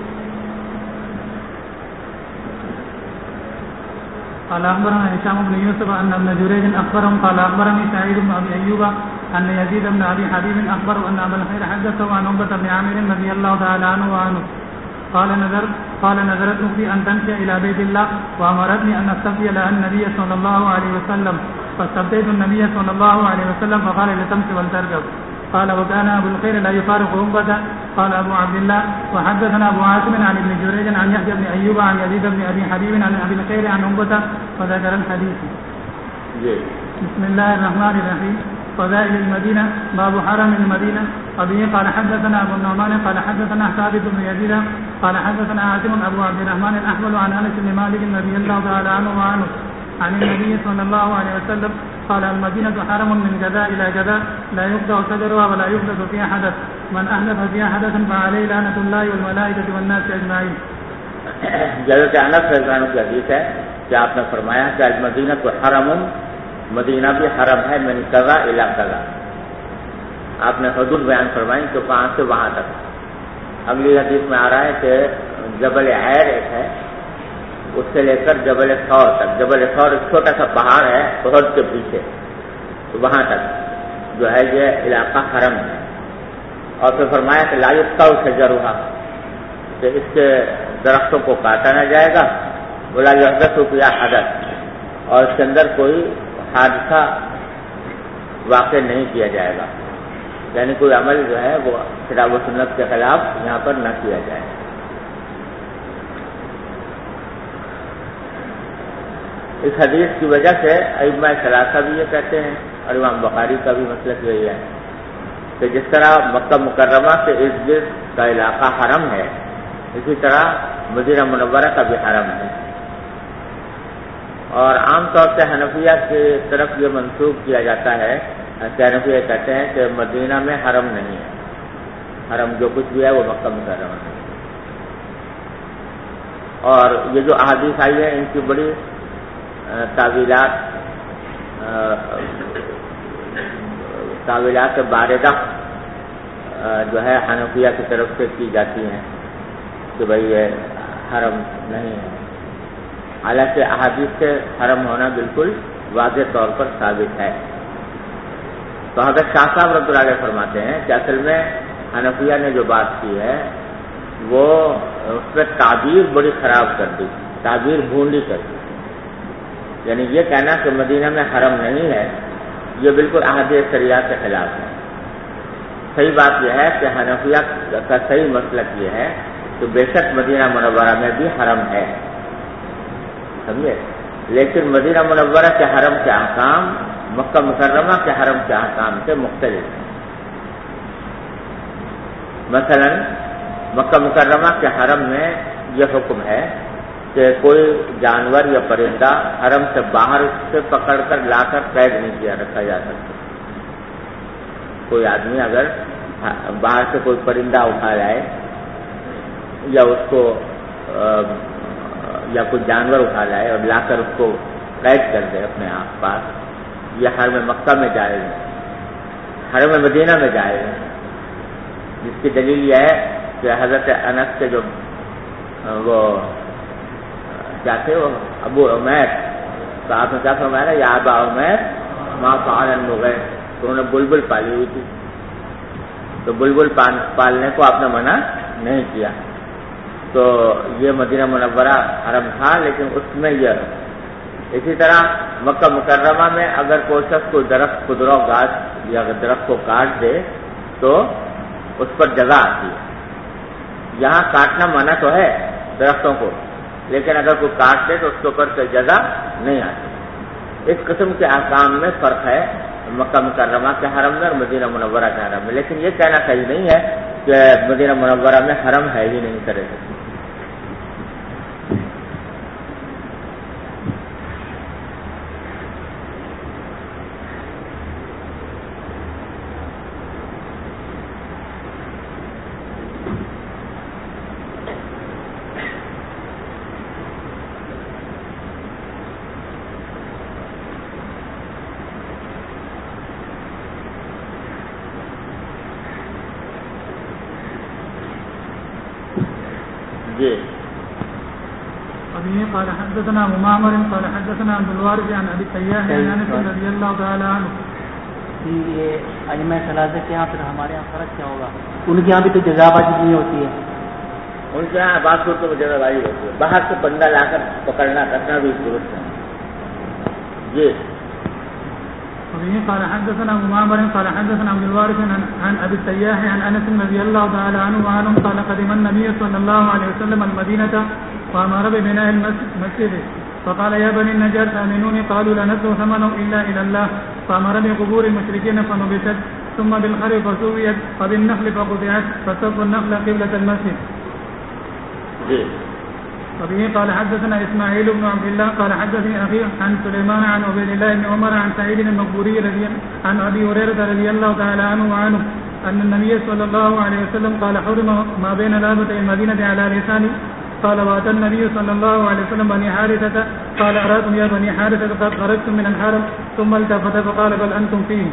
قال اخبرنا هشام بن يوسف ان ابن جريج اخبرهم قال اخبرني سعيد بن ابي ايوب ان يزيد بن ابي حبيب اخبره ان ابا الخير حدثه عن عقبة بن عامر رضي الله تعالى عنه وعنه قال نظرت اختي ان تمشي الى بيت الله وامرتني ان استفتي لها النبي صلى الله عليه وسلم فاستفتيت النبي صلى الله عليه وسلم فقال لتمشي ولتركب. قال وكان ابو الخير لا يفارق عقبة. قال ابو عبد الله وحدثنا ابو عاصم عن ابن جريج عن يحيى بن ايوب عن يزيد بن ابي حبيب عن ابي الخير عن عقبة وذكر الحديث. بسم الله الرحمن الرحيم. فضائل المدينة باب حرم المدينة. وبه قال حدثنا ابو النعمان قال حدثنا ثابت بن يزيد قال حدثنا عاصم ابو عبد الرحمن الاحول عن انس بن مالك رضي الله تعالى عنه وعنه عن النبي صلى الله عليه وسلم قال المدينة حرم من كذا إلى كذا لا يقطع شجرها ولا يحدث فيها حدث من أحدث فيها حدثا فعليه لعنة الله والملائكة والناس أجمعين. حضرت انس رضی اللہ عنہ کی حدیث ہے کہ آپ نے فرمایا کہ المدینہ تو حرم، مدینہ بھی حرم ہے، من کذا الی کذا. آپ نے حدود بیان فرمائی تو کہاں سے وہاں تک. اگلی حدیث میں آ رہا ہے کہ جبل عیر ایک ہے، اس سے لے کر جبل ثور تک. جبل ثور ایک چھوٹا سا پہاڑ ہے احد کے پیچھے، تو وہاں تک جو ہے یہ علاقہ حرم ہے. اور پھر فرمایا کہ لا یقطع شجرها، کہ اس کے درختوں کو کاٹا نہ جائے گا، ولا یحدث فیہا حدث، اور اس کے اندر کوئی حادثہ واقع نہیں کیا جائے گا، یعنی کوئی عمل جو ہے وہ کتاب و سنت کے خلاف یہاں پر نہ کیا جائے. اس حدیث کی وجہ سے ائمہ ثلاثہ بھی یہ کہتے ہیں اور امام بخاری کا بھی مسلک یہی ہے کہ جس طرح مکہ مکرمہ سے ارد گرد کا علاقہ حرم ہے، اسی طرح مدینہ منورہ کا بھی حرم ہے. اور عام طور سے حنفیہ کی طرف یہ منسوخ کیا جاتا ہے کہ حنفیہ کہتے ہیں کہ مدینہ میں حرم نہیں ہے، حرم جو کچھ بھی ہے وہ مکہ مکرمہ ہے. اور یہ جو احادیث آئی ہے ان کی بڑی تعویلات باردہ جو ہے حنفیہ کی طرف سے کی جاتی ہیں کہ بھئی یہ حرم نہیں ہے، حالانکہ احادیث سے حرم ہونا بالکل واضح طور پر ثابت ہے. تو حضرت شاہ صاحب رحمۃ اللہ علیہ فرماتے ہیں کہ اصل میں حنفیہ نے جو بات کی ہے وہ اس میں تعبیر بڑی خراب کر دی، تعبیر بھونڈی کر دی. یعنی یہ کہنا کہ مدینہ میں حرم نہیں ہے یہ بالکل احادیث شریعہ کے خلاف ہے. صحیح بات یہ ہے کہ حنفیہ کا صحیح مسلک یہ ہے تو بے شک مدینہ منورہ میں بھی حرم ہے، سمجھے، لیکن مدینہ منورہ کے حرم کے احکام مکہ مکرمہ کے حرم کے احکام سے مختلف ہیں۔ مثلا مکہ مکرمہ کے حرم میں یہ حکم ہے کہ کوئی جانور یا پرندہ حرم سے باہر سے پکڑ کر لا کر قید نہیں کیا رکھا جا سکتا۔ کوئی آدمی اگر باہر سے کوئی پرندہ اٹھا لائے یا اس کو یا کوئی جانور اٹھا لائے اور لا کر اس کو قید کر دے اپنے آس پاس، یہ حرم مکہ میں جائز ہے، حرم مدینہ میں جائز ہے، جس کی دلیل یہ ہے کہ حضرت انس کے جو وہ کیا تھے وہ ابو عمیر، تو آپ نے کیا فرمایا، یا ابا عمیر ما فعل النغیر، تو انہوں نے بلبل پالی ہوئی تھی، تو بلبل پالنے کو آپ نے منع نہیں کیا۔ تو یہ مدینہ منورہ حرم تھا، لیکن اس میں یہ اسی طرح مکہ مکرمہ میں اگر کوئی شخص کوئی درخت خضرا گاچھ یا درخت کو کاٹ دے تو اس پر جزا آتی ہے۔ یہاں کاٹنا منع تو ہے درختوں کو، لیکن اگر کوئی کاٹ دے تو اس کے اوپر سے جزا نہیں آتی۔ اس قسم کے احکام میں فرق ہے مکہ مکرمہ کے حرم میں اور مدینہ منورہ کے حرم میں، لیکن یہ کہنا صحیح نہیں ہے کہ مدینہ منورہ میں حرم ہے ہی نہیں کرے گا۔ ابھی قال حدثنا ابو معمر قال حدثنا عبد الوارث عن ابي التياح عن انس رضي الله تعالى عنه۔ یہ ائمہ ثلاثہ کے یہاں پھر ہمارے یہاں فرق کیا ہوگا؟ ان کے یہاں بھی تو جزا واجب نہیں ہوتی ہے؟ ان کے یہاں بات کرتے تو جزا واجب ہوتی ہے، باہر سے بندہ لا کر پکڑنا کرنا بھی درست ہے۔ جی ابھی قال حدثنا ابو معمر قال حدثنا عبد الوارث عن ابي التياح عن انس رضي الله تعالى عنه وعنه قال قدم النبي صلى الله عليه وسلم المدينة وامر ببناء المسجد فقال يا بني النجار آمنوني قالوا لا ندفع ثمنه الا الى الله فامر بقبور المشركين فنبشت ثم بالخر فسويت فبالنخل فقطعت فصفوا النخل قبلة المسجد۔ وبه قال حدثنا اسماعيل بن عبد الله قال حدثني اخي عن سليمان عن عبيد الله بن عمر عن سعيد المقبوري عن ابي هريره رضي الله تعالى عنه وعنه ان النبي صلى الله عليه وسلم قال حرم ما بين لابتي المدينه على لساني قال واتى النبي صلى الله عليه وسلم بني حارثه قال اراكم يا بني حارثه قد خرجتم من الحرم ثم التفت فقال بل انتم فيه۔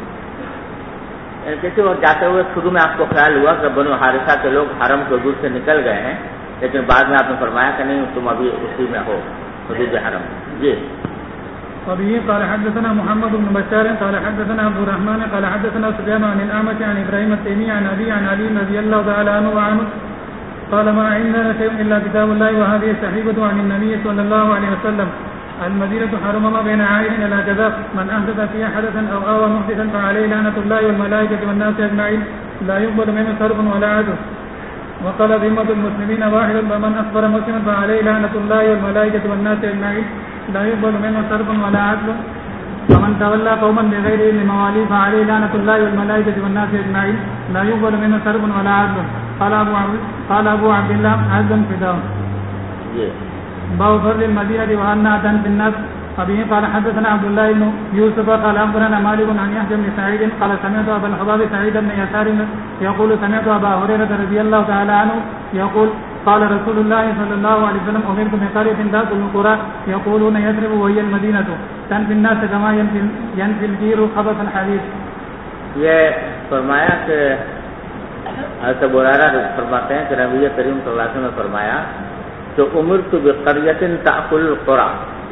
کسی وقت جاتے ہوئے شروع میں آپ کو خیال ہوا کہ بنو حارثہ کے لوگ حرم کے حدود سے نکل گئے ہیں، لیکن بعد میں آپ نے فرمایا کہ نہیں تم ابھی اسی میں ہو حدود حرم۔ جی وبه قال حدثنا محمد بن بشار قال حدثنا عبد الرحمن قال حدثنا سفيان عن الأعمش عن إبراهيم التيمي عن أبي عن علي رضي الله تعالى عنه وعنه قال ما عندنا شيء إلا كتاب الله وهذه الصحيفة عن النبي صلى الله عليه وسلم المدينة حرم ما بين عائل إلى كذا من أحدث فيها حدثا أو آوى محدثا فعليه لعنة الله والملائكة والناس أجمعين لا يقبل منه صرف ولا عدل وقال ذمة المسلمين واحد فمن أخبر مسلما فعليه لعنة الله والملائكة والناس أجمعين لا يقبل منه صرف ولا عدل ومن تولى قوما بغير علم مواليه فعليه لعنة الله والملائكة والناس أجمعين لا يقبل منه صرف ولا عدل قال أبو عبد الله عزم فداه باب فضل المدينة وأنها تنفي الناس أبيه قال حدثنا عبد الله بن يوسف قال أخبرنا مالك عن يحيى بن سعيد قال سمعت أبا الخطاب سعيد بن يسار يقول سمعت أبا هريرة رضي الله تعالى عنه يقول قال رسول الله صلى الله عليه وسلم أمرت بقرية ذات القرى يقولون يثرب وهي المدينة تنفي الناس كما ينفي الجير خبث الحديث۔ یہ فرمایا کہ حضرت ابو ہریرہ فرماتے ہیں کہ نبی کریم صلی اللہ علیہ وسلم نے فرمایا کہ امرت بقریۃ تأکل القرى،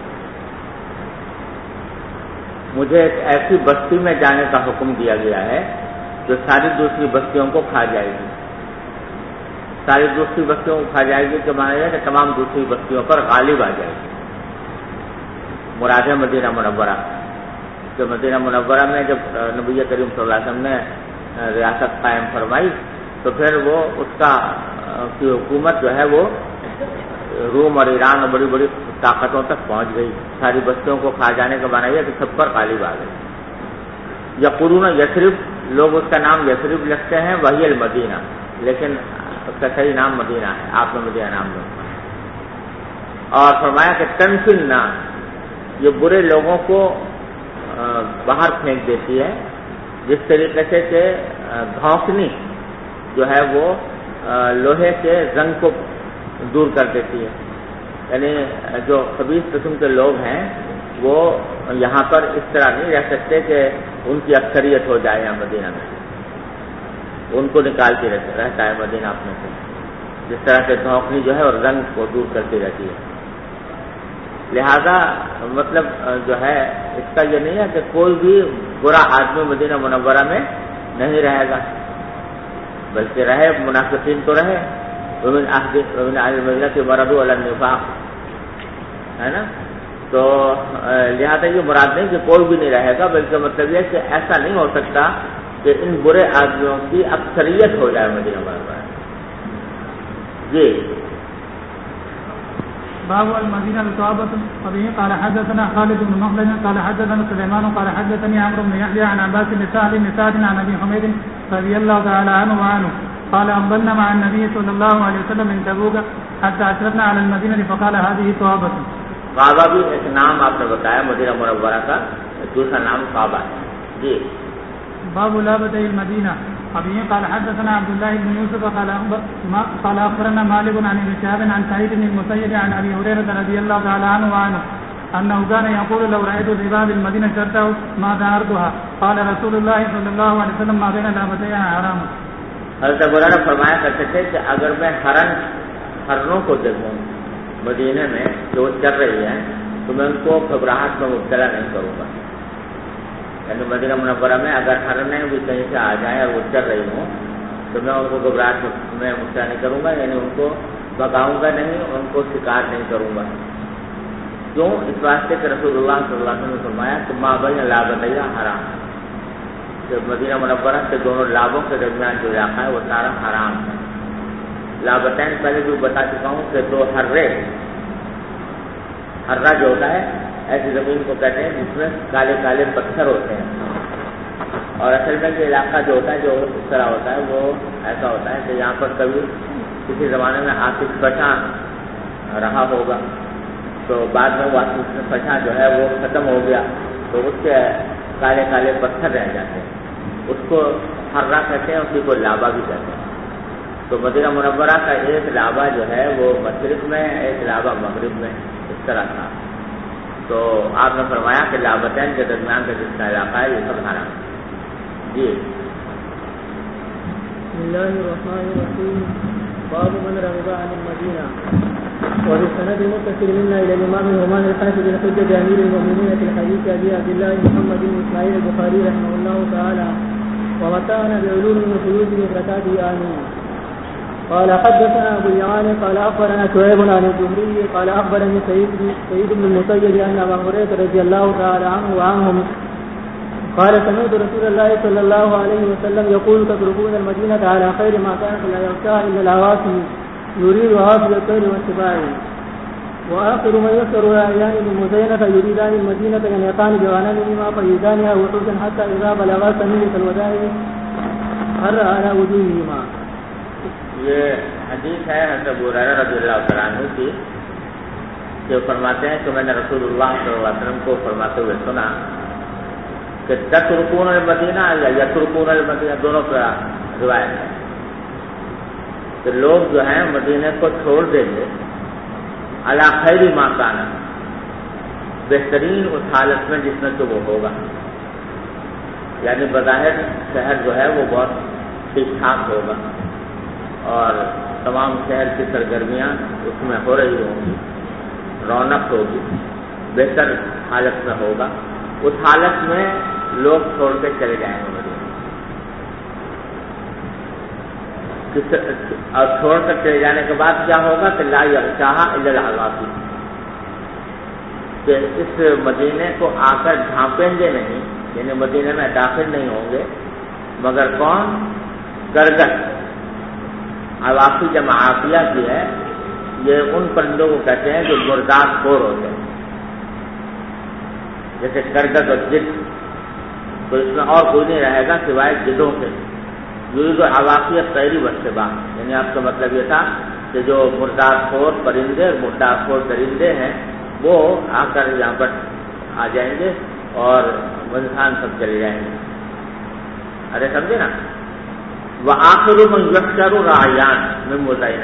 مجھے ایک ایسی بستی میں جانے کا حکم دیا گیا ہے جو ساری دوسری بستیوں کو کھا جائے گی۔ ساری دوسری بستیوں کو کھا جائے گی کہ مانا ہے کہ تمام دوسری بستیوں پر غالب آ جائے گی۔ مراد ہے مدینہ منورہ، کہ مدینہ منورہ میں جب نبی کریم صلی اللہ علیہ وسلم نے ریاست قائم فرمائی تو پھر وہ اس کا کی حکومت جو ہے وہ روم اور ایران اور بڑی بڑی طاقتوں تک پہنچ گئی، ساری بستیوں کو کھا جانے کا معنی یہ کہ سب پر غالب آ گئی۔ یقولون یثرب، لوگ اس کا نام یثرب لکھتے ہیں، وہی المدینہ، لیکن اس کا صحیح نام مدینہ ہے، آپ نے مدینہ نام لیا۔ اور فرمایا کہ تنفی الناس، یہ برے لوگوں کو باہر پھینک دیتی ہے، جس طریقے سے کہ دھوکنی جو ہے وہ لوہے کے زنگ کو دور کر دیتی ہے، یعنی جو خبیث قسم کے لوگ ہیں وہ یہاں پر اس طرح نہیں رہ سکتے کہ ان کی اکثریت ہو جائے یہاں مدینہ میں، ان کو نکالتی رہتا ہے مدینہ اپنے سے، جس طرح سے دھوکنی جو ہے اور رنگ کو دور کرتی رہتی ہے۔ لہذا مطلب جو ہے اس کا یہ نہیں ہے کہ کوئی بھی برا آدمی مدینہ منورہ میں نہیں رہے گا، بلکہ رہے، منافقین تو رہے، ومن اہل المدینہ مردوا علی النفاق، ہے نا، تو لہذا یہ مراد نہیں کہ کوئی بھی نہیں رہے گا، بلکہ مطلب یہ کہ ایسا نہیں ہو سکتا کہ ان برے آدمیوں کی اکثریت ہو جائے مدینہ منورہ۔ جی باب المدينة الصحابة وبه قال حدثنا خالد بن مخلد قال حدثنا سليمان قال حدثني عمرو بن يحيى عن عباس بن سهل بن سعد عن ابي حميد رضي الله تعالى عنه وعنه قال أقبلنا مع النبي صلى الله عليه وسلم من تبوك حتى أشرفنا على المدينة فقال هذه صحابة۔ صحابہ بھی ایک نام آپ نے بتایا مدینہ منورہ کا، دوسرا نام صحابہ ہے۔ جی باب لابتي المدينة وبه قال حدثنا عبد الله بن يوسف قال أخبرنا مالك عن ابن شهاب عن سعيد بن المسيب عن أبي هريرة رضي الله تعالى عنه وعنه أنه كان يقول لو رأيت ذباب المدينة شرته ما دارتها قال رسول الله صلى الله عليه وسلم ما بين لابتيها حرام۔ حضرت ابو ہریرہ فرمایا کرتے تھے کہ اگر میں ہرنوں کو دیکھوں مدینے میں جو چل رہی ہے تو میں ان کو گھبراہٹ میں مبتلا نہیں کروں گا، یعنی مدینہ منورہ میں اگر ہرنیں بھی کہیں سے آ جائیں اور وہ چل رہی ہوں تو میں ان کو گھبراہٹ میں مبتلا نہیں کروں گا، یعنی ان کو بگاؤں گا نہیں، ان کو شکار نہیں کروں گا۔ کیوں؟ اس واسطے کہ رسول اللہ صلی اللہ علیہ وسلم نے فرمایا کہ ما بین لابتیہ حرام، کہ مدینہ منورہ کے دونوں لابوں کے درمیان جو علاقہ ہے وہ سارا حرام ہے۔ لابتین پہلے بھی بتا چکا ہوں کہ دو ہررا جو ہوتا ہے ایسی زمین کو کہتے ہیں جس میں کالے کالے پتھر ہوتے ہیں، اور اصل میں یہ علاقہ جو ہوتا ہے جو اس طرح ہوتا ہے وہ ایسا ہوتا ہے کہ یہاں پر کبھی کسی زمانے میں آتش فشاں رہا ہوگا، تو بعد میں وہ آتش فشاں جو ہے وہ ختم ہو گیا تو اس کے کالے کالے پتھر رہ جاتے ہیں، اس کو ہررا کہتے ہیں، اسی کو لابا بھی کہتے ہیں۔ تو مدینہ منورہ کا ایک لابا جو ہے وہ مشرق میں، ایک لابا مغرب میں، اس طرح تھا۔ تو آپ نے فرمایا کہ لابتین کے درمیان کا جس کا علاقہ ہے یہ سب حرام ہے۔ جی بسم اللہ الرحمن الرحیم باب من رغب عن المدینہ وبالسند المتصل منا الى الامام النعمان الحافظ الحجة امير المؤمنين في الحديث ابي عبد الله محمد بن اسماعيل البخاري رحمه الله تعالى ومتعنا بعلوم وفيوز مفرداته آمين. قال حدثنا ابو اليمان قال اخبرنا شعيب عن الزهري قال اخبرني سعيد بن المسيب ان ابا هريره رضي الله تعالى عنه وعنهم قال سمعت رسول الله صلى الله عليه وسلم يقول تتركون المدينة على خير ما كانت لا يغشاها إلا العواصم يريد عاصي الطير والسباع وآخر من يسر رأيان بالمزينة يريدان المدينة ينيقان بغنمهما فيزانها وحوشا حتى إذا بلغا سمية الوداع هر على وجوههما. یہ حدیث ہے حضرت ابو ہریرہ رضی اللہ تعالیٰ عنہ کی، جو فرماتے ہیں کہ میں نے رسول اللہ صلی اللہ علیہ وسلم کو فرماتے ہوئے سنا کہ تترکون المدینہ یا یترکون المدینہ، دونوں کا روایت ہے کہ لوگ جو ہیں مدینے کو چھوڑ دیں گے علی خیر ما کان، بہترین اس حالت میں جس میں تو وہ ہوگا، یعنی بظاہر شہر جو ہے وہ بہت ٹھیک ٹھاک ہوگا اور تمام شہر کی سرگرمیاں اس میں ہو رہی ہوں گی، رونق ہوگی، بہتر حالت میں ہوگا، اس حالت میں لوگ چھوڑ کے چلے جائیں گے اور چھوڑ کر چلے جانے کے بعد کیا ہوگا کہ لا یغشاها الا العواصی، کہ اس مدینے کو آ کر ڈھانپیں گے نہیں، یعنی مدینے میں داخل نہیں ہوں گے مگر کون؟ گرگس، عوافی جمع عافیہ کی ہے، یہ ان پرندوں کو کہتے ہیں جو مردار خور ہوتے ہیں، جیسے کرگد اور جد، تو اس میں اور کوئی نہیں رہے گا سوائے جدوں کے. یرید عوافی طیری والسباع، یعنی آپ کا مطلب یہ تھا کہ جو مردار خور پرندے اور مردار خور درندے ہیں وہ آ کر یہاں پر آ جائیں گے اور انسان سب چلے جائیں گے. ارے سمجھے نا. وآخر من یحشر راعیان من مزینہ،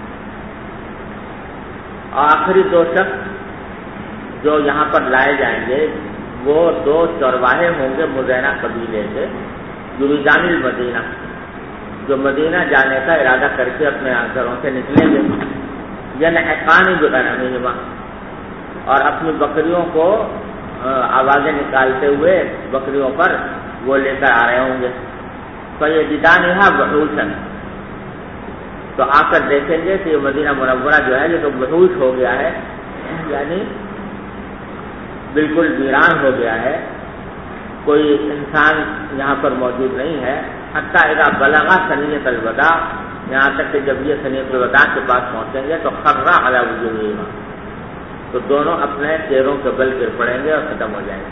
آخری دو شخص جو یہاں پر لائے جائیں گے وہ دو چرواہے ہوں گے مزینہ قبیلے سے، یریدان المدینہ، جو مدینہ جانے کا ارادہ کر کے اپنے گھروں سے نکلیں گے. ینحقان بغنمہما، اور اپنی بکریوں کو آوازیں نکالتے ہوئے بکریوں پر وہ لے کر آ رہے ہوں گے. فیجدانھا وحوشا، تو آ کر دیکھیں گے کہ یہ مدینہ منورہ جو ہے یہ تو وحوش ہو گیا ہے، یعنی بالکل ویران ہو گیا ہے، کوئی انسان یہاں پر موجود نہیں ہے. حتی اذا بلغ ثنیۃ الوداع، یہاں تک کہ جب یہ ثنیۃ الوداع کے پاس پہنچیں گے تو خر علی وجوہہما، تو دونوں اپنے چہروں کے بل گر پڑیں گے اور ختم ہو جائیں گے.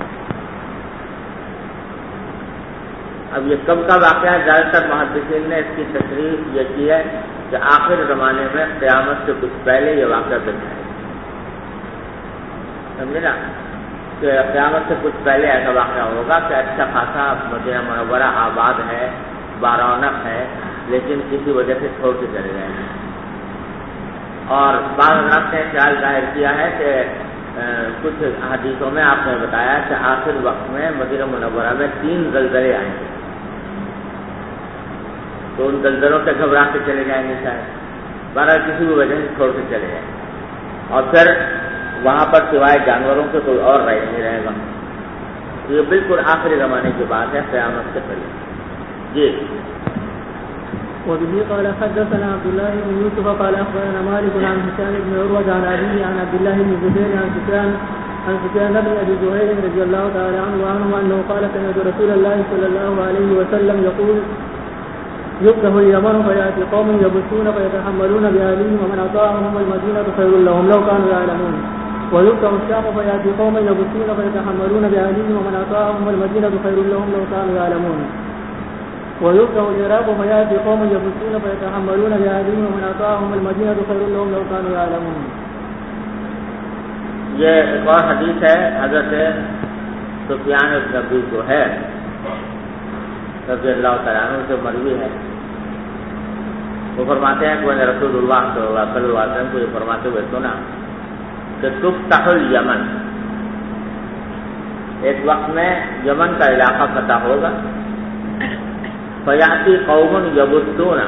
اب یہ کب کا واقعہ ہے؟ زیادہ تر محدثین نے اس کی تشریح یہ کی ہے کہ آخر زمانے میں قیامت سے کچھ پہلے یہ واقعہ پیش آئے، سمجھے نا، کہ قیامت سے کچھ پہلے ایسا واقعہ ہوگا کہ اچھا خاصا مدینہ منورہ آباد ہے، بارونق ہے، لیکن کسی وجہ سے چھوڑ کے چلے جائیں گے. اور بعض حضرات نے خیال ظاہر کیا ہے کہ کچھ حدیثوں میں آپ نے بتایا کہ آخر وقت میں مدینہ منورہ میں 3 زلزلے آئیں گے، تو ان زلزلوں سے گھبرا کے چلے جائیں گے شاید، بہرحال کسی بھی وجہ سے چھوڑ کے چلے جائیں گے، اور پھر وہاں پر سوائے جانوروں کے کوئی اور نہیں رہے گا. یہ بالکل آخری زمانے کی بات ہے، قیامت سے پہلے. جی. وبه قال حدثنا عبد الله بن يوسف قال اخبرنا مالك عن هشام بن عروة عن أبيه عن عبد الله بن زبير عن سفيان بن ابي زهير رضي الله تعالى عنه انه قال سمعت رسول الله صلى الله عليه وسلم يقول يفتح اليمن فياتي قوم يبثون فيتحملون بأهلهم ومن اطاعهم المدينة خير لهم لو كانوا يعلمون، ويفتح الشام فياتي قوم يبثون فيتحملون بأهلهم ومن اطاعهم المدينة خير لهم لو كانوا يعلمون، ويفتح العراق فياتي قوم يبثون فيتحملون بأهلهم ومن اطاعهم المدينة خير لهم لو كانوا يعلمون. یہ ایک اور حدیث ہے حضرت سفیان بن ابی زہیر رضی اللہ تعالیٰ عنہ سے مروی ہے. وہ فرماتے ہیں کہ میں نے رسول اللہ صلی اللہ علیہ وسلم کو یہ فرماتے ہوئے سنا کہ تفتح الیمن، ایک وقت میں یمن کا علاقہ فتح ہوگا. فیاتی قوم یبثون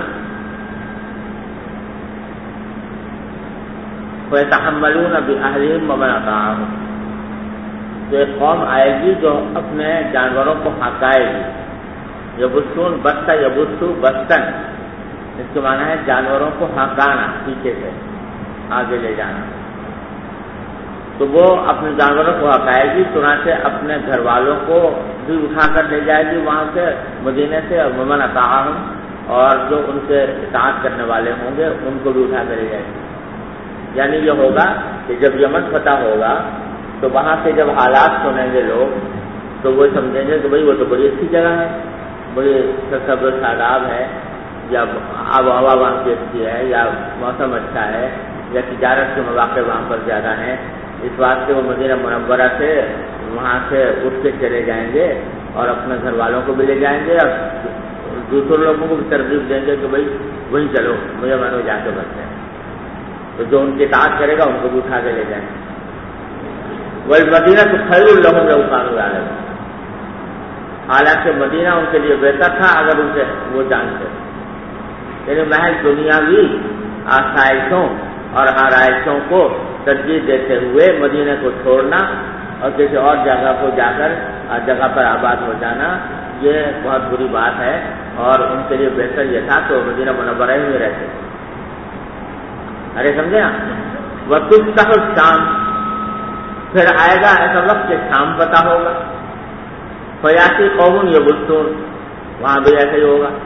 فیتحملون بأہلہم ومن اطاعہم، تو ایک قوم آئے گی جو اپنے جانوروں کو ہکائے گی. یبثون بستا یبثو بستن، اس کے معنی ہے جانوروں کو ہکانا، پیچھے سے آگے لے جانا. تو وہ اپنے جانوروں کو ہکائے گی، چنانچہ اپنے گھر والوں کو بھی اٹھا کر لے جائے گی وہاں سے مدینے سے، اور ومن اطاعہم، اور جو ان کے اطاعت کرنے والے ہوں گے ان کو بھی اٹھا کر لے جائے گی. یعنی یہ ہوگا کہ جب یمن فتح ہوگا تو وہاں سے جب حالات سنیں گے لوگ تو وہ سمجھیں گے کہ بھئی وہ تو بڑی اچھی جگہ ہے، بڑی سرسبز ساداب ہے، یا آب و ہوا وہاں کی اچھی ہے، یا موسم اچھا ہے، یا تجارت کے مواقع وہاں پر زیادہ ہیں. اس بات سے وہ مدینہ منورہ سے وہاں سے اٹھ کے چلے جائیں گے اور اپنے گھر والوں کو بھی لے جائیں گے اور دوسرے لوگوں کو بھی ترغیب دیں گے کہ بھئی وہیں چلو، مجھے مانو جا کے بچتے ہیں. تو جو ان کی اطاعت کرے گا ان کو بھی اٹھا کے لے جائیں گے. والمدینہ تو خیر لهم لو كانوا يعلمون، حالانکہ مدینہ ان کے لیے بہتر تھا اگر ان سے وہ جانتے. یعنی محض دنیاوی آسائشوں اور آرائشوں کو ترجیح دیتے ہوئے مدینہ کو چھوڑنا اور کسی اور جگہ کو جا کر جگہ پر آباد ہو جانا یہ بہت بری بات ہے، اور ان کے لیے بہتر یہ تھا کہ وہ مدینہ منورہ ہی میں رہتے. ارے سمجھے نا. وتفتح الشام، پھر آئے گا ایسا وقت کہ شام پتہ ہوگا. فیاتی قوم یبثون، وہاں بھی ایسا ہی ہوگا.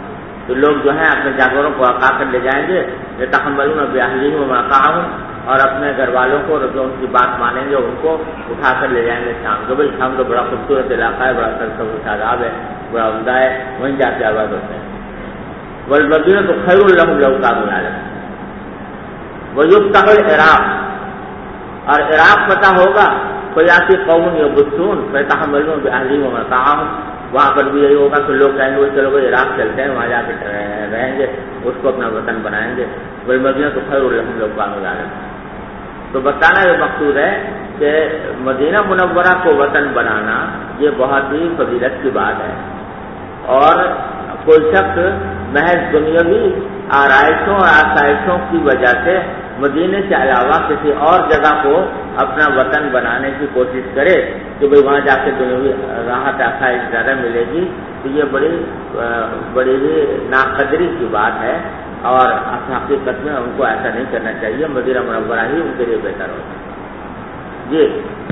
تو لوگ جو ہیں اپنے جانوروں کو عقا کر لے جائیں گے، یتحملون باہلہم ومتاعہم، اور اپنے گھر والوں کو جو ان کی بات مانیں گے ان کو اٹھا کر لے جائیں گے شام کو۔ بھائی شام تو بڑا خوبصورت علاقہ ہے، بڑا سرسبز و شاداب ہے، بڑا عمدہ ہے، وہیں جا کے آباد ہوتے ہیں۔ والمدینہ خیر لہم لو کانوا یعلمون۔ ویفتح العراق، اور عراق پتہ ہوگا، فیاتی قوم یبصون فیتحملون باہلہم ومتاعہم، وہاں پر بھی یہی ہوگا کہ لوگ کہیں گے چلو بھائی عراق چلتے ہیں، وہاں جا کے رہیں گے، اس کو اپنا وطن بنائیں گے۔ والمدینہ خیر لہم لو کانوا یعلمون۔ تو بتانا یہ مقصود ہے کہ مدینہ منورہ کو وطن بنانا یہ بہت ہی فضیلت کی بات ہے، اور کوئی شخص محض دنیاوی آرائشوں اور آسائشوں کی وجہ سے مدینے کے علاوہ کسی اور جگہ کو اپنا وطن بنانے کی کوشش کرے کہ بھئی وہاں جا کے دنیاوی راحت آسائش زیادہ ملے گی، تو یہ بڑی ہی ناقدری کی بات ہے، اور حقیقت میں ان کو ایسا نہیں کرنا چاہیے۔ مدینہ منورہ ہی ان کے لیے بہتر ہوتا ہے۔ جی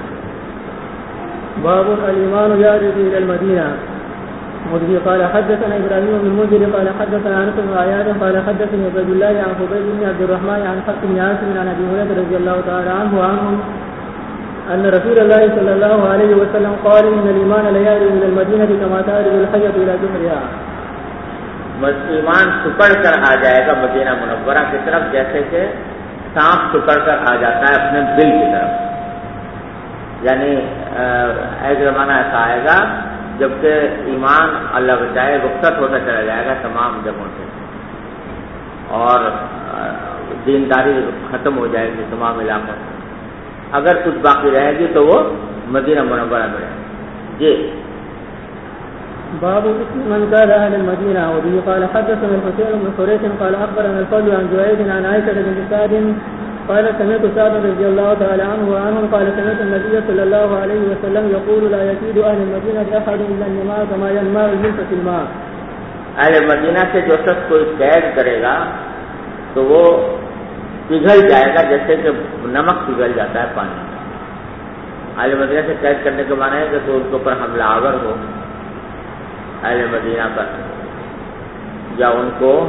باب الایمان یارد الى المدینہ۔ وبه قال حدثنا ابراهيم بن المنذر قال حدثنا انس بن عياض قال حدثني عبد الله عن خبيب بن عبد الرحمن عن حفص بن عاصم عن ابي هريره رضي الله تعالى عنه ان رسول الله صلى الله عليه وسلم قال ان الايمان ليارد الى المدينه كما تارد الحيه الى جحرها۔ ایمان سکڑ کر آ جائے گا مدینہ منورہ کی طرف جیسے کہ سانپ سکڑ کر آ جاتا ہے اپنے دل کی طرف، یعنی ایک زمانہ ایسا آئے گا جبکہ ایمان اللہ بچائے رخصت ہوتا چلا جائے گا تمام جگہوں سے، اور دینداری ختم ہو جائے گی تمام علاقوں سے، اگر کچھ باقی رہے گی تو وہ مدینہ منورہ میں رہے گی۔ جی باب من كان اهل المدينه، وبه قال حدثنا الحسين بن حريث قال اخبرنا الفضل عن جويد عن عائشه بنت سعد قال سمعت سعد رضي الله تعالى عنه وعنهم قال سمعت النبي صلى الله عليه وسلم يقول لا يكيد اهل المدينه احد الا النماء كما ينمى الملح في الماء۔ اہل مدینہ سے جو شخص کوئی قید کرے گا تو وہ پگھل جائے گا جیسے کہ نمک پگھل جاتا ہے پانی۔ اہل مدینہ سے قید کرنے کے معنی ہے کہ تو ان کے اوپر حملہ آور ہو اہل مدینہ پر، یا ان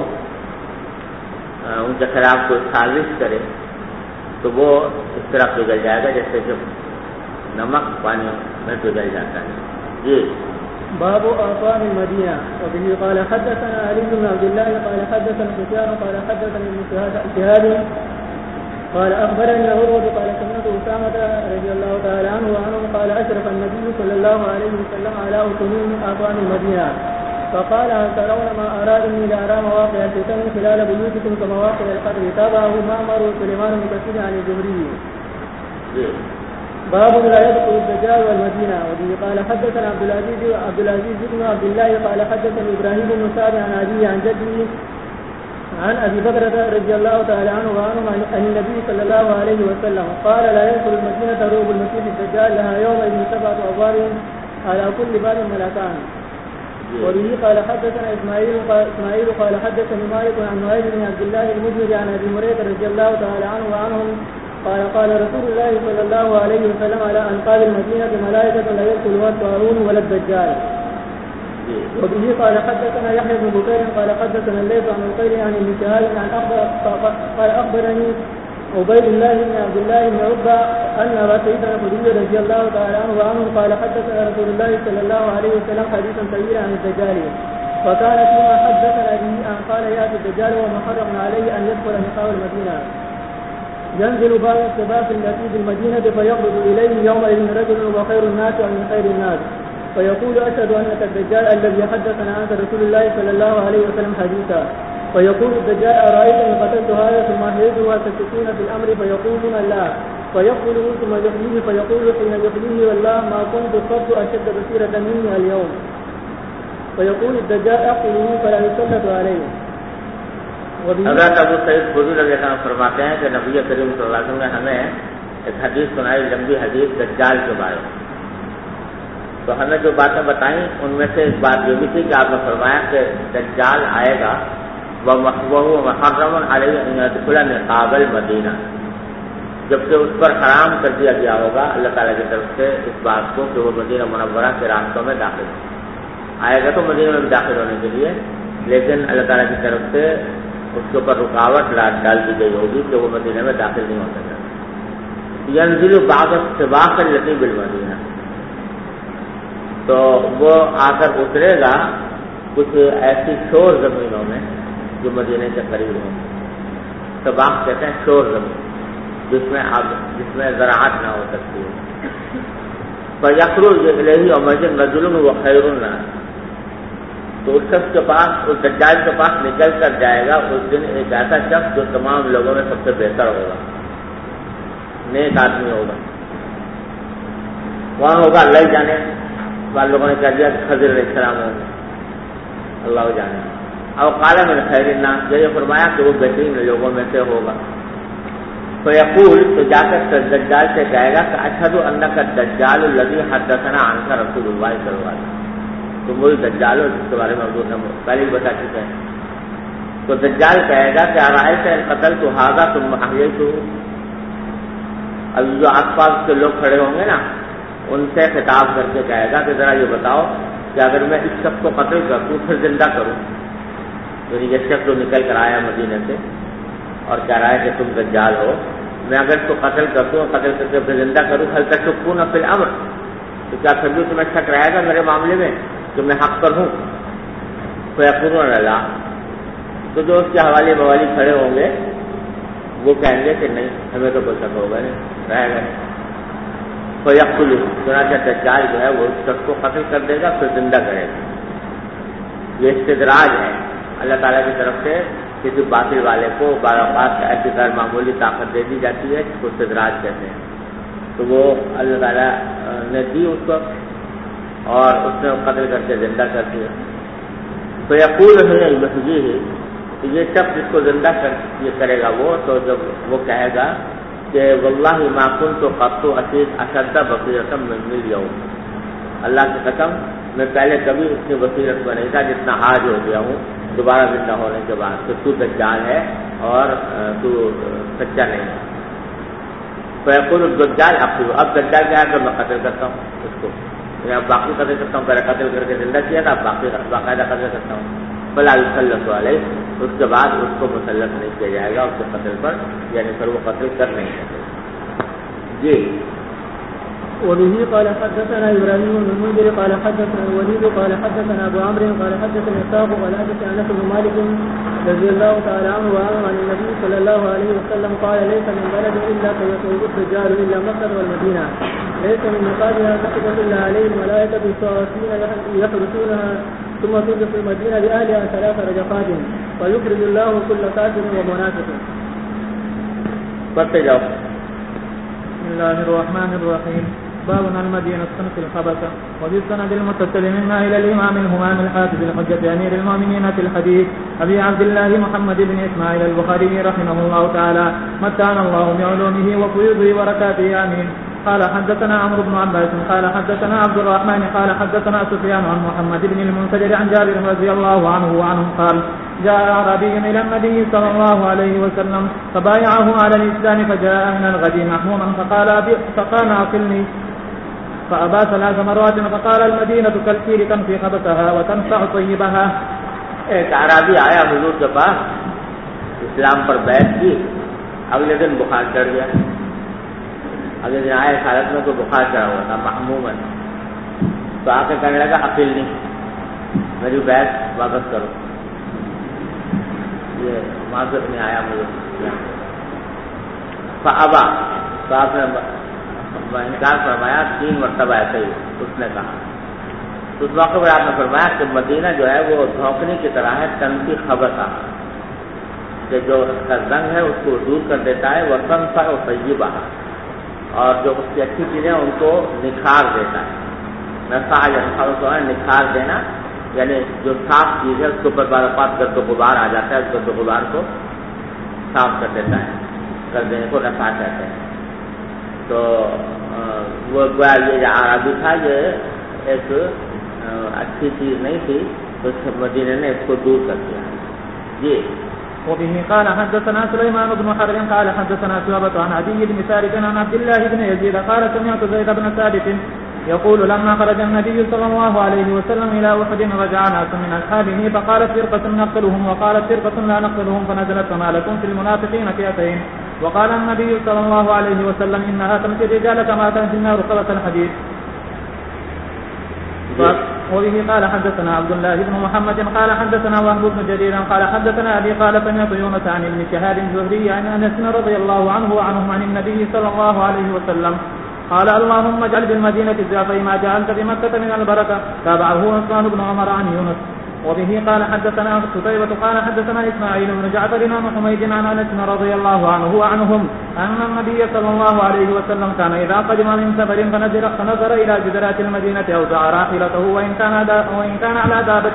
کے خلاف کوئی سازش کرے تو وہ اس طرح پگھل جائے گا جیسے کہ نمک پانی میں پگھل جاتا ہے۔ جی باب آفان المدینہ، وبه قال حدثنا علي بن عبد الله قال حدثنا سفيان قال حدثني ابن شهاب قال اخبرني عروة قال سمعت أسامة رضي الله تعالى عنه وعنهم قال اشرف النبي صلى الله عليه وسلم على أتمين آفان المدينة فقال هل ترون ما أرى إني لأرى مواقع الفتن خلال بيوتكم كمواقع القدر تابعه معمر وسليمان بن كثير عن الزهري۔ باب لا يدخل الدجال والمدينة، وبه قال حدثنا عبد العزيز بن عبد الله قال حدثني إبراهيم بن سعد عن أبيه عن جده عن أبي بكر رضي الله تعالى عنه وعنهم عن النبي صلى الله عليه وسلم قال لا يدخل المدينة روب المسيح الدجال لها يومئذ 7 أبواب على كل باب ملكان۔ وبه قال حدثنا إسماعيل قال حدثني مالك عن نعيم بن عبد الله المزني عن أبي هريرة رضي الله تعالى عنه وعنهم قال رسول الله صلى الله عليه وسلم على أنقاض المدينة ملائكة لا يدخلها الطاعون ولا الدجال۔ وبه قال حدثنا يحيى بن بكير قال حدثنا الليث عن القيل عن ابن شهاب قال أخبرني عبيد الله بن عبد الله بن عتبة أن أبا سعيد الخدري رضي الله تعالى عنه وعنه قال حدثنا رسول الله صلى الله عليه وسلم حديثا طويلا عن الدجال، فكان فيما حدثنا به أن قال يأتي الدجال ومحرم عليه أن يدخل نقاء المدينة، ينزل باب السباق التي بالمدينة فيقبض إليه يومئذ رجل وخير الناس ومن خير الناس فيقول أشهد أنك الدجال الذي حدثنا عنك رسول الله صلى الله عليه وسلم حديثا، فيقول الدجال أرأيت إن قتلت هذا ثم أحييته وتشككون في الأمر فيقولون لا، فيقتله ثم يحييه فيقول حين يحييه والله ما كنت قط أشد بصيرة مني اليوم، فيقول الدجال أقتله فلا يسلط عليه۔ حضرت ابو سعید خدری رضی اللہ عنہ فرماتے ہیں کہ نبی کریم صلی اللہ علیہ وسلم نے ہمیں ایک حدیث سنائی، لمبی حدیث دجال کے بارے میں، تو ہمیں جو باتیں بتائیں ان میں سے ایک بات یہ بھی تھی کہ آپ نے فرمایا کہ دجال آئے گا وہ محرم علیہ ان يدخل نقاب المدینہ، جبکہ اس پر حرام کر دیا گیا ہوگا اللہ تعالیٰ کی طرف سے اس بات کو کہ وہ مدینہ منورہ کے راستوں میں داخل آئے گا، تو مدینہ میں داخل ہونے کے لیے لیکن اللہ تعالیٰ کی طرف سے اس کے اوپر رکاوٹ ڈال دی گئی ہوگی کہ وہ مدینہ میں داخل نہیں ہو سکتا. ینزل بعض السباق التي بالمدینہ، تو وہ آ کر اترے گا کچھ ایسی شور زمینوں میں جو مدینے کے قریب ہوں. سباق کہتے ہیں شور زمین جس میں زراعت نہ ہو سکتی ہے. فیخرج الیہ ومجن رجل وخیر الناس، تو اس شخص کے پاس، اس دجال کے پاس نکل کر جائے گا اس دن ایک ایسا شخص جو تمام لوگوں میں سب سے بہتر ہوگا، نیک آدمی ہوگا. کون ہوگا اللہ ہی جانے. بعض لوگوں نے کہہ دیا خضر علیہ السلام ہوگا، اللہ جانے. اور قال من خیر الناس، یہ فرمایا کہ وہ بہترین لوگوں میں سے ہوگا. تو یقول، تو جا کر دجال سے کہے گا کہ اشہد انک الدجال الذی حدثنا عنک رسول اللہ صلی اللہ علیہ وسلم، تو وہی دجال ہو جس کے بارے میں حضور نے پہلے بتا چکے ہیں. تو دجال کہے گا کہ ارائیت ان قتلت ھذا ثم احییتہ، اب جو آس پاس کے لوگ کھڑے ہوں گے نا ان سے خطاب کر کے کہے گا کہ ذرا یہ بتاؤ کہ اگر میں اس شخص کو قتل کر دوں پھر زندہ کروں، یعنی یہ شخص جو نکل کر آیا مدینے سے اور کہہ رہا ہے کہ تم دجال ہو، میں اگر اس کو قتل کر دوں، قتل کر کے پھر زندہ کروں، ہل تشکون فی الامر، تو کیا پھر بھی تمہیں شک رہے گا میرے معاملے میں کہ میں حق پر ہوں؟ فیقولون اللہ، تو جو اس کے حوالے بوالی کھڑے ہوں گے وہ کہیں گے کہ نہیں ہمیں تو کوئی شک ہوگا نہیں، رہے گا نہیں. فیقتل، چنانچہ دجال جو ہے وہ اس شخص کو قتل کر دے گا پھر زندہ کرے گا. یہ استدراج ہے اللہ تعالیٰ کی طرف سے. کسی باطل والے کو بعض اوقات ایسی غیر معمولی طاقت دے دی جاتی ہے جس کو استدراج کہتے ہیں. تو وہ اللہ تعالیٰ نے دی اس کو اور اس نے قتل کر کے زندہ کر دیا. تو یقول ہے المسجد، یہ شخص جس کو زندہ کرے گا وہ، تو جب وہ کہے گا کہ واللہ ما کنت قط اشد بصیرۃ من اليوم، اللہ کی قسم میں پہلے کبھی اتنی بصیرت میں نہیں تھا جتنا آج ہو گیا ہوں دوبارہ زندہ ہونے کے بعد. تو دجال ہے اور تو سچا نہیں ہے. فیقول الدجال اقتل، اب دجال کیا ہے کہ میں قتل کرتا ہوں اس کو، میں اب باقی قتل کرتا ہوں، پہلے قتل کر کے زندہ کیا تھا، اب باقاعدہ قتل کرتا ہوں. فلا یسلط علیہ، اس کے بعد اس کو مسلط نہیں کیا جائے گا اس کے قتل پر، یعنی پھر وہ قتل کر نہیں سکے. جی. وبه قال حدثنا ابراهيم بن المنذر قال حدثنا الوليد قال حدثنا ابو عمرو قال حدثنا اسحاق قال حدثنا انس بن مالك رضي الله تعالى عنه وعنه عن النبي صلى الله عليه وسلم قال ليس من بلد الا فيخرج الدجال الا مكه والمدينه، ليس من مقامها تقبل الا عليه الملائكه الصافين يحرسونها، ثم تنزل المدينه باهلها 3 رجفات ويخرج الله كل كافر ومنافق. پڑھتے جاؤ. بسم الله الرحمن الرحيم. باب المدينة في الخبث. وبالسند المتصل منا إلى الإمام الهمام الحافظ الحجة أمير المؤمنين في الحديث أبي عبد الله محمد بن إسماعيل البخاري رحمه الله تعالى متعنا الله بعلومه وفيوضه وبركاته آمين. قال حدثنا عمرو بن عباس قال حدثنا عبد الرحمن قال حدثنا سفيان عن محمد بن المنكدر عن جابر رضي الله عنه وعنهم قال جاء أعرابي إلى النبي صلى الله عليه وسلم فبايعه على الإسلام فجاء من الغد محموما فقال أقلني فأبى 3 مرات فقال المدينة كالكير تنفي خبثها وتنفع طيبها. ایک اعرابی آیا حضور کے پاس، اسلام پر بیعت کی، اگلے دن بخار چڑھ گیا. اگلے دن آئے اس حالت میں تو بخار چڑھا ہوا تھا محموماً. تو آ کے کہنے لگا عقل نہیں، میری بیعت واپس کرو، یہ معذرت نہیں آیا مجھے. فابا، تو آپ نے انکار فرمایا 3 مرتبہ ایسے ہی اس نے کہا. تو اس موقع پر آپ نے فرمایا کہ مدینہ جو ہے وہ دھوکنے کی طرح ہے، تنفی خبثہ، کہ جو اس کا زنگ ہے اس کو دور کر دیتا ہے، وہ تنفع و طیبہ، اور جو اس کی اچھی چیزیں ان کو نکھار دیتا ہے. نفع یا نکھار دینا، یعنی جو صاف چیز ہے اس کے اوپر بعض اوقات گرد و غبار آ جاتا ہے، اس گرد و غبار کو صاف کر دیتا ہے، کر دینے کو نفع کہتے ہیں. تو وہ یہ جو عربی تھا یہ ایک اچھی چیز نہیں تھی، تو مدینے نے اس کو دور کر دیا. جی. وبه قال حدثنا سليمان بن حرب قال حدثنا شعبة عن عدي بن ثابت عن عبد الله بن يزيد قال سمعت زيد بن ثابت يقول لما خرج النبي صلى الله عليه وسلم إلى أحد رجع ناس من أصحابه فقالت فرقة نقتلهم وقالت فرقة لا نقتلهم فنزلت فما لكم في المنافقين فئتين وقال النبي صلى الله عليه وسلم إنها تمشي الرجال كما تمشي النار رقبة الحديد. وبه قال حدثنا عبد الله بن محمد قال حدثنا وهب بن جرير قال حدثنا أبي قال سمعت يونس عن ابن شهاب الزهري عن أنس رضي الله عنه وعنهم عن النبي صلى الله عليه وسلم قال اللهم اجعل بالمدينة ضعفي ما جعلت بمكة من البركة. تابعه عثمان بن عمر عن يونس. وبه قال حدثنا قتيبة قال حدثنا إسماعيل بن جعفر عن حميد عن أنس رضي الله عنه وعنهم أن النبي صلى الله عليه وسلم كان إذا قدم من سفر فنظر إلى جدرات المدينة أوزع راحلته وإن كان على دابة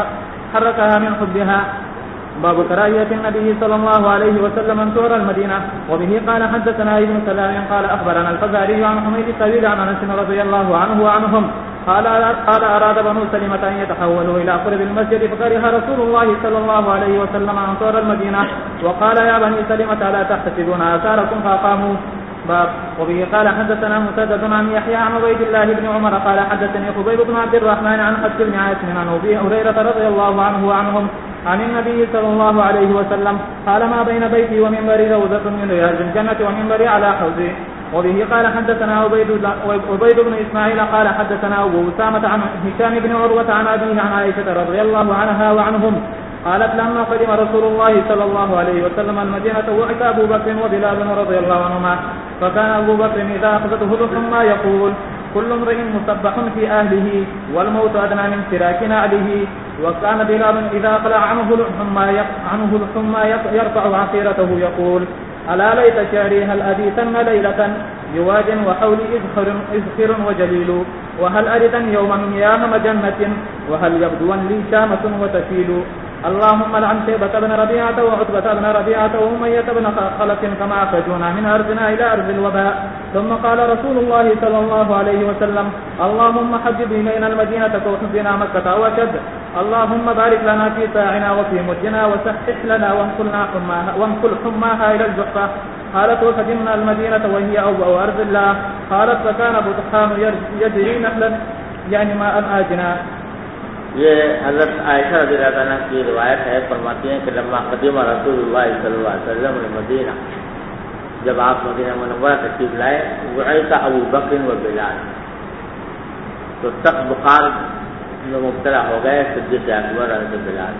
حركها من حبها. باب كراهية النبي صلى الله عليه وسلم أن تؤر المدينة. وبه قال حدثنا ابن سلام قال أخبرنا الفزاري عن حميد الطويل عن أنس رضي الله عنه وعنهم قال أراد بنو سلمة أن يتحولوا إلى قرب المسجد فكره رسول الله صلى الله عليه وسلم أن تؤر المدينة وقال يا بني سلمة لا تحتسبون آثاركم فأقاموا. باب. وبه قال حدثنا مسدد عن يحيى عن عبيد الله بن عمر قال حدثني خبيب بن عبد الرحمن عن حفص بن عاصم عن أبي هريرة رضي الله عنه وعنهم عن النبي صلى الله عليه وسلم قال ما بين بيتي ومنبري روضة من رياض الجنة ومنبري على حوضي. وبه قال حدثنا عبيد بن إسماعيل قال حدثنا أبو أسامة عن هشام بن عروة عن أبيه عن عائشة رضي الله عنها وعنهم قالت لما قدم رسول الله صلى الله عليه وسلم المدينة وعد أبو بكر وبلال رضي الله عنهما فكان أبو بكر إذا أخذته الحمى يقول كل امرئ مصبح في أهله والموت أدنى من فراك نعله. وكان بلال إذا قلع عنه الحمى يرفع عصيرته يقول ألا ليت شعري هل أبيتن ليلة بواد وحولي إذخر وجليل وهل أردن يوما مياه جنة وهل يبدو لي شامة وتشيل. اللهم لعن شيبة بن ربيعة وعتبة بن ربيعة وأمية بن خلف كما أخرجونا من أرضنا إلى أرض الوباء. ثم قال رسول الله صلى الله عليه وسلم اللهم حبب إلينا المدينة كحبنا مكة وأشد. اللهم بارك لنا في ساعنا وفي مدنا وسحح لنا وانقل حماها إلى الجحفة. قالت وقدمنا المدينة وهي أو أرض الله. قالت فكان بطحان يجري نحلا يعني ماء آجنا. یہ حضرت عائشہ رضی اللہ عنہ کی روایت ہے، فرماتی ہیں کہ لما قدم رسول اللہ صلی اللہ علیہ وسلم مدینہ، جب آپ مدینہ منورہ تشریف لائے وعیت ابو بکر و بلال، تو سخت بخار میں مبتلا ہو گئے صدیق اکبر اور بلال.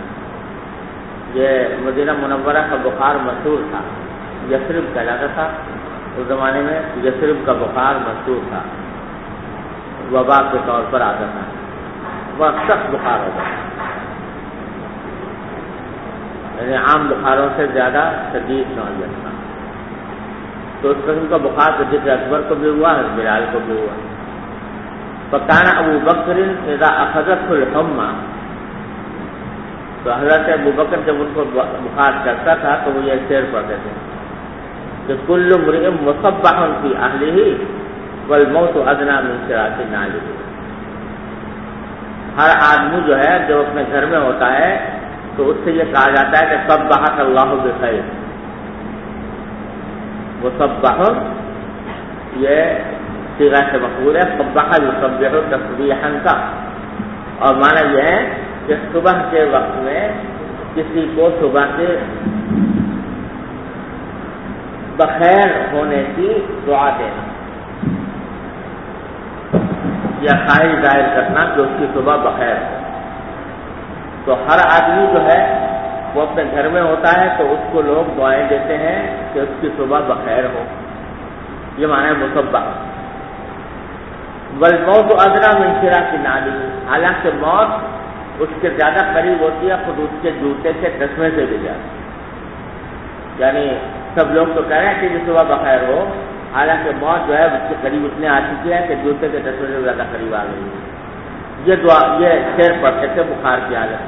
یہ مدینہ منورہ کا بخار مشہور تھا، یثرب کہلاتا تھا اس زمانے میں. یثرب کا بخار مشہور تھا، وبا کے طور پر آتا تھا، وہ سخت بخار ہوتا ہے، یعنی عام بخاروں سے زیادہ شدید نوعیت تھا. تو اس قسم کا بخار صدیق اکبر کو بھی ہوا، بلال کو بھی ہوا. فکان ابو بکر اذا اخذته الحمى، تو حضرت ابو بکر جب ان کو بخار چڑھتا تھا تو وہ یہ شعر پڑھتے تھے کہ کل امرئ مصبح فی اہلہ والموت ادنی من شراک نعلہ. ہر آدمی جو ہے جو اپنے گھر میں ہوتا ہے تو اس سے یہ کہا جاتا ہے کہ صبحک اللہ بخیر. وہ صبح یہ صیغہ سے مقبول ہے، صبح یصبح تصبیحا کا، اور معنی یہ ہے کہ صبح کے وقت میں کسی کو صبح سے بخیر ہونے کی دعا دینا یا خواہش ظاہر کرنا کہ اس کی صبح بخیر ہو. تو ہر آدمی جو ہے وہ اپنے گھر میں ہوتا ہے تو اس کو لوگ دعائیں دیتے ہیں کہ اس کی صبح بخیر ہو. یہ معنی ہے مصبح. والموت ادنی من شراک نعلہ، حالانکہ موت اس کے زیادہ قریب ہوتی ہے خود اس کے جوتے کے تسمے سے بھی زیادہ. یعنی سب لوگ تو کہہ رہے ہیں کہ یہ صبح بخیر ہو، حالانکہ موت جو ہے اس کے قریب اتنے آ چکی ہے کہ جوتے کے تسمے سے زیادہ قریب آ گئی ہے. یہ دعا یہ شعر پڑھتے تھے بخار کی حالت.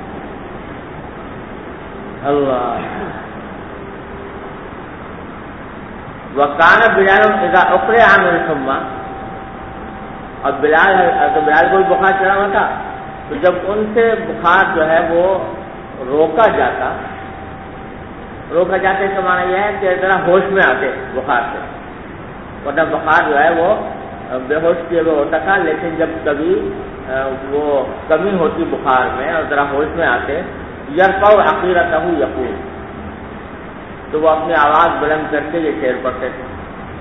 اللہ. وکان بلال اذا اقرع عن الحمى، اور بلال کو بھی بخار چڑھا ہوا تھا، تو جب ان سے بخار جو ہے وہ روکا جاتا اس کا معنی یہ ہے کہ ذرا ہوش میں آتے بخار سے، ورنہ بخار جو ہے وہ بے ہوش کیے ہوئے ہوتا تھا، لیکن جب کبھی وہ کمی ہوتی بخار میں اور ذرا ہوش میں آتے، یرفع عقیرتہ یقول، تو وہ اپنی آواز بلند کر کے یہ شعر پڑھتے تھے۔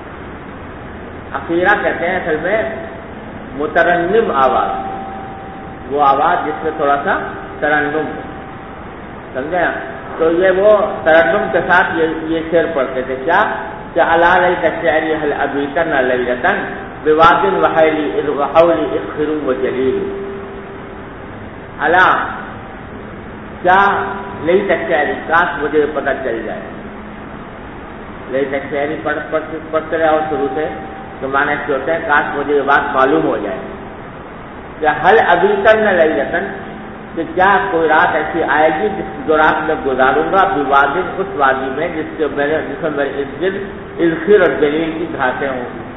عقیرہ کہتے ہیں اصل میں مترنم آواز، وہ آواز جس میں تھوڑا سا ترنم، سمجھے نا؟ تو یہ وہ ترنم کے ساتھ یہ شعر پڑھتے تھے، کیا کہ الا لیت الشعر هل ابیتن لیلۃ بواد وحولی اخر وجلیل، الا کیا لیت الشعر، کاش مجھے پتہ چل جائے، لیت الشعر پڑھتے رہے اور شروع سے تو معنی اس کے ہوتے ہیں کاش مجھے یہ بات معلوم ہو جائے کہ حل ابیتن لیلۃ، کہ کیا کوئی رات ایسی آئے گی جو رات میں گزاروں گا بوادن، اس وادی میں جس میں میرے ارد گرد اذخر اور جلیل کی گھاسیں ہوں گی۔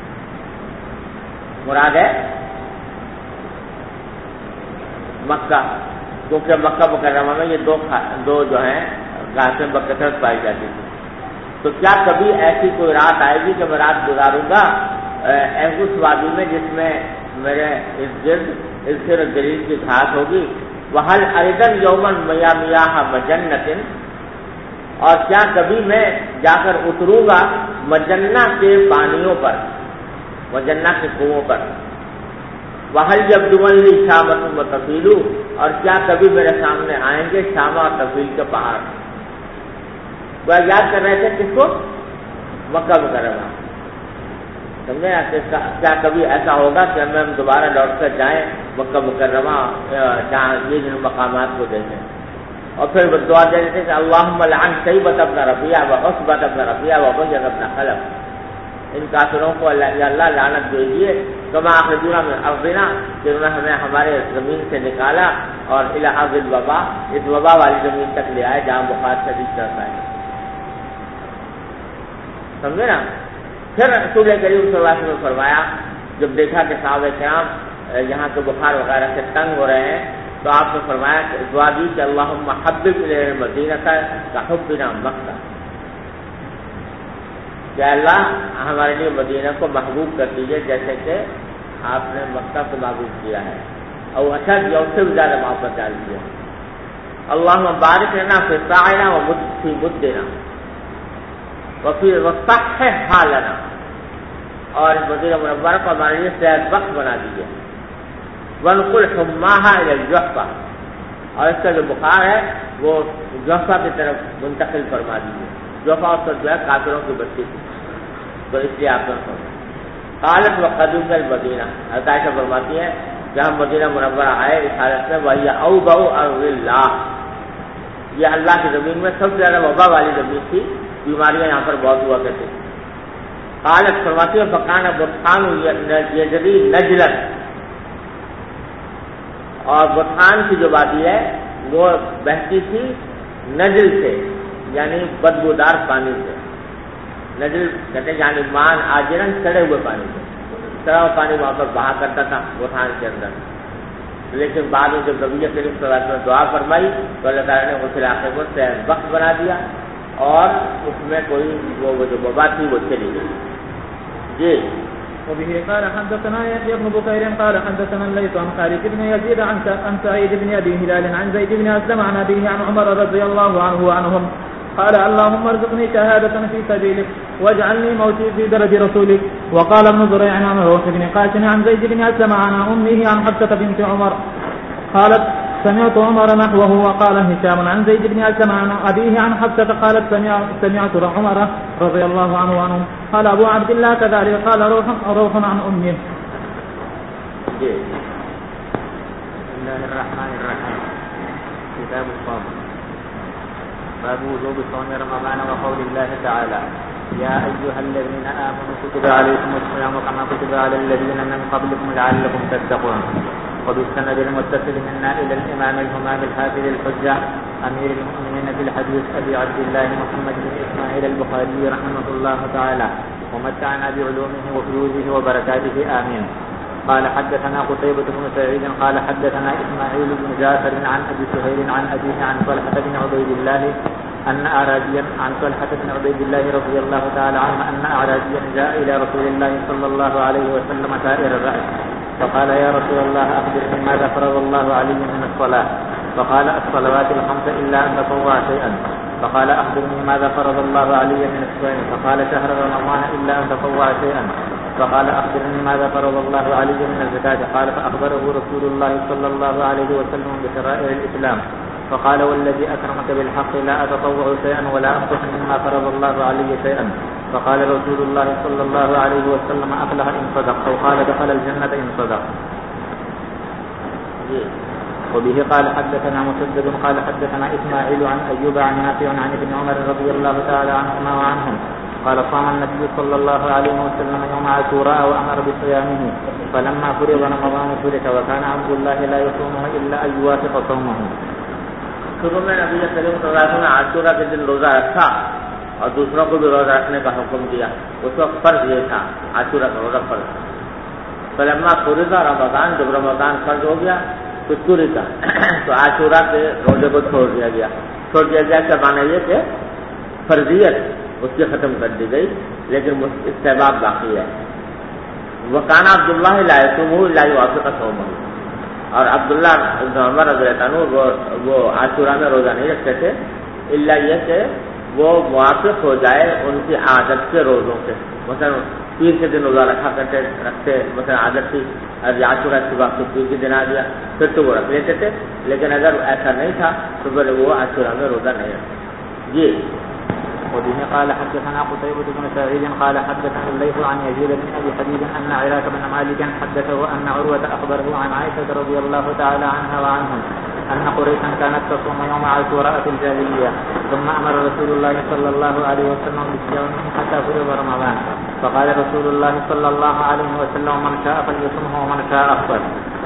مراد ہے مکہ، کیونکہ مکہ مکرمہ میں یہ دو جو ہیں گھاسیں بکثرت پائی جاتی تھی۔ تو کیا کبھی ایسی کوئی رات آئے گی کہ میں رات گزاروں گا اس وادی میں جس میں میرے ارد گرد اذخر اور جلیل کی گھاس ہوگی، وَهَلْ أَرِدًا يَوْمًا مِيَامِيَاهَ مَجَنَّةٍ، اور کیا کبھی میں جا کر اتروں گا مجنہ کے پانیوں پر، مجنہ کے کنووں پر، وَهَلْ يَبْدُونَ لِي شَامَةٌ وَطَفِيلُ، اور کیا کبھی میرے سامنے آئیں گے شامہ اور طفیل کے پہاڑ۔ وہ یاد کر رہے تھے کس کو؟ مکہ مکرمہ، سمجھے نا؟ کیا کبھی ایسا ہوگا کہ ہم دوبارہ لوٹ کر جائیں مکہ مکرمہ جہاں یہ جن مقامات کو دیکھیں، اور پھر دعا دے دیتے کہ اللہم لعن شیبۃ بن ربیعہ وعصبۃ بن ربیعہ وبیہ بن خلف، ان کافروں کو یا اللہ لعنت دیجیے، کما اخرجونا من ارضنا، کہ انہوں نے ہمیں ہمارے زمین سے نکالا اور الی ارض الوبا، اس وبا والی زمین تک لے آئے جہاں بخار شدید چلتا ہے، سمجھے نا؟ پھر رسول کریم صلی اللہ علیہ وسلم نے فرمایا، جب دیکھا کہ صحابہ کرام یہاں کے بخار وغیرہ سے تنگ ہو رہے ہیں، تو آپ نے فرمایا کہ دعا دی کہ اللہم حبب الینا المدینہ کحبنا مکہ، کہ اللہ ہمارے لیے مدینہ کو محبوب کر دیجیے جیسے کہ آپ نے مکہ کو محبوب کیا ہے، اور اچھا کیا، اس سے بھی زیادہ محبت ڈال دیا۔ اللہم بارک لنا فی ساعنا وفی مدنا وفی وصحح حالنا، اور اس مدینہ منورہ کو ہمارے لیے صحت بخش بنا دیجیے۔ وانقل حماها الى الجحفہ، اور اس کا جو بخار ہے وہ جحفہ کی طرف منتقل فرما دیجیے۔ جحفہ اس وقت جو ہے کافروں کی بستی تھی، تو اس لیے آپ نے فرمایا۔ قالت وقدمنا المدینہ، حضرت عائشہ فرماتی ہے کہ ہم مدینہ منورہ آئے اس حالت میں وہی اوبأ ارض اللہ، یہ اللہ کی زمین میں سب سے زیادہ وبا والی زمین تھی، بیماریاں یہاں پر بہت ہوا کرتی تھیں۔ قالت فرماتی ہے فکان بطحان یجری نجلا، اور بطحان کی جو وادی ہے وہ بہتی تھی نجل سے، یعنی بدبودار پانی سے۔ نجل کہتے ہیں یعنی مان آجرن، سڑے ہوئے پانی سے، سڑا ہوا پانی وہاں پر بہا کرتا تھا بطحان کے اندر۔ لیکن بعد میں جب نبی کریم صلی اللہ علیہ وسلم دعا فرمائی تو اللہ تعالیٰ نے اس علاقے کو صحت بخش بنا دیا، اور اس میں کوئی وہ جو وبا تھی وہ چلی گئی۔ جی وبه قال حدثنا يحيى بن بكير قال حدثنا الليث عن خالد بن يزيد عن سعيد بن ابي هلال عن زيد بن اسلم عن ابيه عن عمر رضي الله عنه وعنهم قال اللهم ارزقني شهادة في سبيلك واجعلني موتي في درج رسولك. وقال ابن زريع عن روح بن قاسم عن زيد بن اسلم عن امه عن حفصة بنت عمر قالت سمعت عمر نحوه. وقال هشام عن زيد بن اسلم عن ابيه عن حفصة قالت سمعت عمر رضي الله عنه وعنهم قال ابو عبد الله كذلك قال روح عن امه. بسم الله الرحمن الرحيم. كتاب الصوم. باب وجوب صوم رمضان وقول الله تعالى يا ايها الذين امنوا كتب عليكم الصيام كما كتب على الذين من قبلكم لعلكم تتقون. وبالسند المتصل منا الى الامام الهمام الحافظ الحجة امير المؤمنين في الحديث ابي عبد الله محمد بن اسماعيل البخاري رحمه الله تعالى ومتعنا بعلومه وفيوزه وبركاته امين. قال حدثنا قتيبة بن سعيد قال حدثنا اسماعيل بن جعفر عن ابي سهيل عن ابيه عن طلحة بن عبيد الله أن أعرابيا عن طلحة بن عبيد الله رضي الله تعالى عنه أن أعرابيا جاء إلى رسول الله صلى الله عليه وسلم ثائر الرأس فقال يا رسول الله أخبرني ماذا فرض الله علي من الصلاة فقال الصلوات الخمس إلا أن تطوع شيئا فقال أخبرني ماذا فرض الله علي من الصيام فقال شهر رمضان إلا أن تطوع شيئا فقال أخبرني ماذا فرض الله علي من الزكاة قال فأخبره رسول الله صلى الله عليه وسلم بشرائع الإسلام فقال والذي أكرمك بالحق لا أتطوع شيئا ولا أنقص مما فرض الله علي شيئا فقال رسول الله صلى الله عليه وسلم أفلح إن صدق أو قال دخل الجنة إن صدق. وبه قال حدثنا مسدد قال حدثنا إسماعيل عن أيوب عن نافع عن ابن عمر رضي الله تعالى عنهما وعنهم قال صام النبي صلى الله عليه وسلم يوم عاشوراء وأمر بصيامه فلما فرض رمضان ترك وكان عبد الله لا يصومه إلا أن يوافق صومه. شروع میں نبی کریم صلی اللہ علیہ وسلم نے عاشورہ کے دن روزہ رکھا اور دوسروں کو بھی روزہ رکھنے کا حکم دیا. اس وقت فرض یہ تھا عاشورہ کا روزہ فرض تھا. فلما فرض رمضان جب رمضان فرض ہو گیا تو ترک تو عاشورہ کے روزے کو چھوڑ دیا گیا. چھوڑ دیا گیا کیا معنی یہ کہ فرضیت اس کی ختم کر دی گئی لیکن استحباب باقی ہے. وکانا عبداللہ لا یصومہ الا یوافق صومہ اور عبداللہ بن عمر رضی اللہ عنہ وہ عاشورہ میں روزہ نہیں رکھتے تھے الا یہ کہ وہ موافق ہو جائے ان کی عادت کے روزوں کے. مثلا پیر کے دن روزہ رکھتے مثلا عادت تھی عاشورہ کے وقت پیر کے دن آ گیا پھر تو وہ رکھ لیتے تھے لیکن اگر ایسا نہیں تھا تو پھر وہ عاشورہ میں روزہ نہیں رکھتے. جی وبه قال حدثنا قتيبة بن سعيد قال حدثنا الليث عن يزيد بن أبي حبيب أن عراك بن مالك حدثه أن عروة أخبره عن عائشة رضي الله تعالى عنها وعنهم أن قريشا كانت تصوم يوم عاشوراء في الجاهلية ثم أمر رسول الله صلى الله عليه وسلم بصيامه حتى فرض رمضان فقال رسول الله صلى الله عليه وسلم من شاء فليصمه ومن شاء أفطر.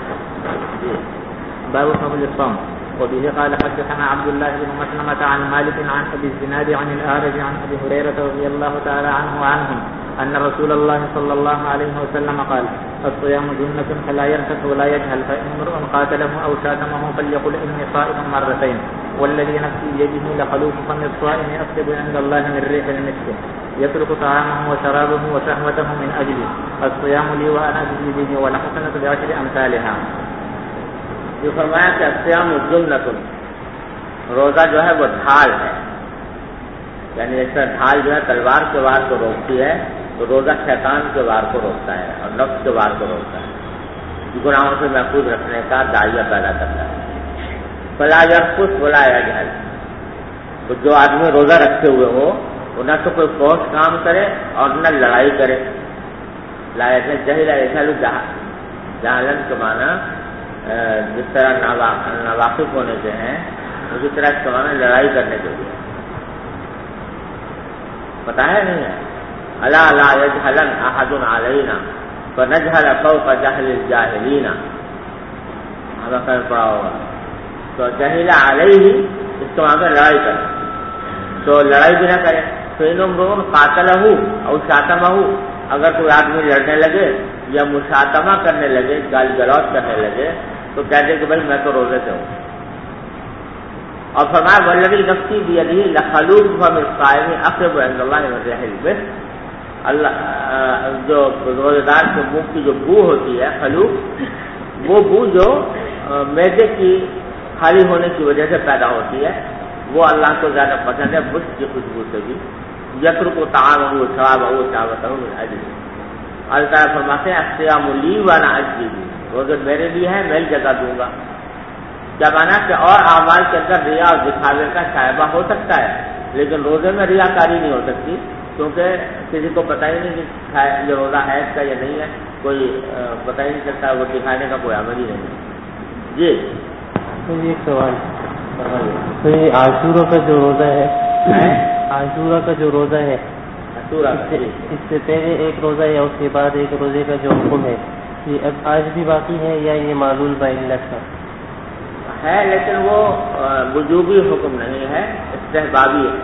باب فضل الصوم. وبه قال حدثنا عبد الله بن مسلمة عن مالك عن أبي الزناد عن الأعرج عن أبي هريرة رضي الله تعالى عنه وعنهم أن رسول الله صلى الله عليه وسلم قال الصيام جنة فلا يرفث ولا يجهل فإن امرؤ قاتله أو شاتمه فليقل إني صائم مرتين والذي نفسي بيده لخلوف فم الصائم أطيب عند الله من ريح المسك يترك طعامه وشرابه وشهوته من أجلي الصيام لي وأنا أجزي به والحسنة بعشر أمثالها. جو فرمایا کہ الصیام جنۃ روزہ جو ہے وہ ڈھال ہے یعنی اس طرح ڈھال جو ہے تلوار کے وار کو روکتی ہے تو روزہ شیطان کے وار کو روکتا ہے اور نفس کے وار کو روکتا ہے گناہوں سے محفوظ رکھنے کا داعیہ پیدا کرتا ہے. فلا یرفث ولا یجهل تو جو آدمی روزہ رکھتے ہوئے ہو وہ نہ تو کوئی فحش کام کرے اور نہ لڑائی کرے. لا یجهل جہالن کے معنی جس طرح ناواقف ہونے سے ہیں اسی طرح اس کا معنی لڑائی کرنے کے لیے پتہ ہے نہیں ہے. الا لا یجهلن احد علینا فنجهل فوق جهل الجاهلین ہمیں کل پڑا ہوگا تو جہل علیہ اس کا معنی لڑائی کرے تو لڑائی بھی نہ کرے. فإن امرؤ قاتلہ او شاتمہ اگر کوئی آدمی لڑنے لگے یا مشاتمہ کرنے لگے گالی گلوچ کرنے لگے تو کہتے کہ بھائی میں تو روزے سے ہوں. اور فرمایا والذی نفسی بیدہ لخلوف فم الصائم اقرب عند اللہ من ريح المسك اللہ جو روزے دار کے منہ کی جو بو ہوتی ہے خلوف وہ بو جو معدے کی خالی ہونے کی وجہ سے پیدا ہوتی ہے وہ اللہ کو زیادہ پسند ہے مسک کی خوشبو سے بھی. یترک طعامہ وشرابہ وشہوتہ من اجلہ اللہ تعالیٰ فرماتے ہیں الصیام لی وانا اجزی بہ روزے میرے لیے ہے میں جزا دوں گا. کیا مانا کہ اور اعمال کے اندر ریا اور دکھاوے کا شائبہ ہو سکتا ہے لیکن روزے میں ریاکاری نہیں ہو سکتی کیونکہ کسی کو پتہ ہی نہیں کہ یہ روزہ ہے اس کا یا نہیں ہے کوئی پتہ ہی نہیں چلتا وہ دکھانے کا کوئی عمل ہی نہیں. جی تو ایک سوال تو یہ عاشورہ کا جو روزہ ہے عاشورہ کا جو روزہ ہے اس سے پہلے ایک روزہ یا اس کے بعد ایک روزے کا جو حکم ہے یہ اب آج بھی باقی ہے یا یہ معلول بعلت ہے لیکن وہ وجوبی حکم نہیں ہے استحبابی ہے.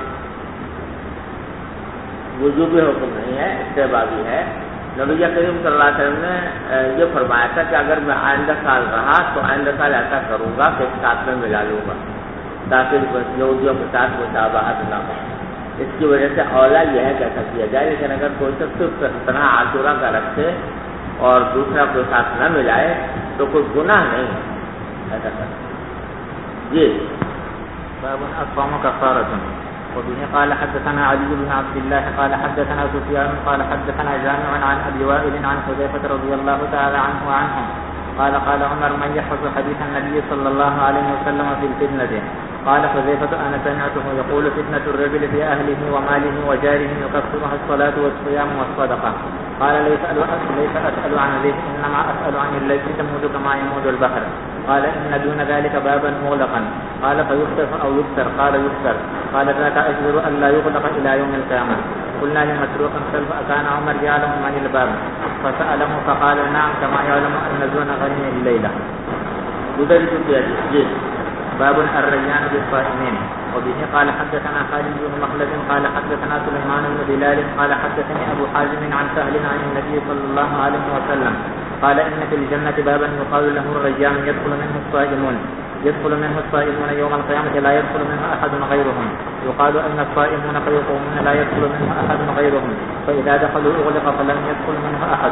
وجوبی حکم نہیں ہے استحبابی ہے. نبی کریم صلی اللہ علیہ وسلم نے یہ فرمایا تھا کہ اگر میں آئندہ سال رہا تو آئندہ سال ایسا کروں گا کہ ساتھ میں ملا لوں گا تاکہ یہودیوں کے ساتھ مشابہت نہ ہو. اس کی وجہ سے اولا یہ ہے کہ ایسا کیا جائے. لیکن اگر کوئی شخص صرف طرح عاشورہ کا رکھے اور دوسرا کوئی ساتھ نہ ملائے تو کوئی گناہ نہیں ایسا کرنا. جی باب الصوم كفارة. وبه قال حدثنا علي بن عبد الله قال حدثنا سفيان قال حدثنا جامع عن ابي وائل عن حذيفة رضي الله تعالى عنه وعنهم قال قال عمر من يحفظ حديث النبي صلى الله عليه وسلم في الفتنة. قال حذيفة انا سمعته يقول فتنة الرجل في اهله وماله وجاره يكفرها الصلاة والصيام والصدقة. قال ليس اسأل عن ذلك انما اسأل عن الذي تموت كما يموت البحر. قال ان دون ذلك بابا مغلقا. قال فيفتح او يكسر. قال يكسر. قال ذاك اجبر ان لا يغلق الى يوم القيامة. قلنا لمسروق سلف كان عمر يعلم من الباب فسأله فقال نعم كما يعلم ان دون غني الليلة. باب الريان بالصائمين. وبه قال حدثنا خالد بن مخلد قال حدثنا سليمان بن بلال قال حدثني ابو حازم عن سهل عن النبي صلى الله عليه وسلم قال ان في الجنة بابا يقال له الريان يدخل منه الصائمون يوم القيامة لا يدخل منه احد غيرهم. يقال ان الصائمون فيقومون لا يدخل منه احد غيرهم فاذا دخلوا اغلق فلم يدخل منه احد.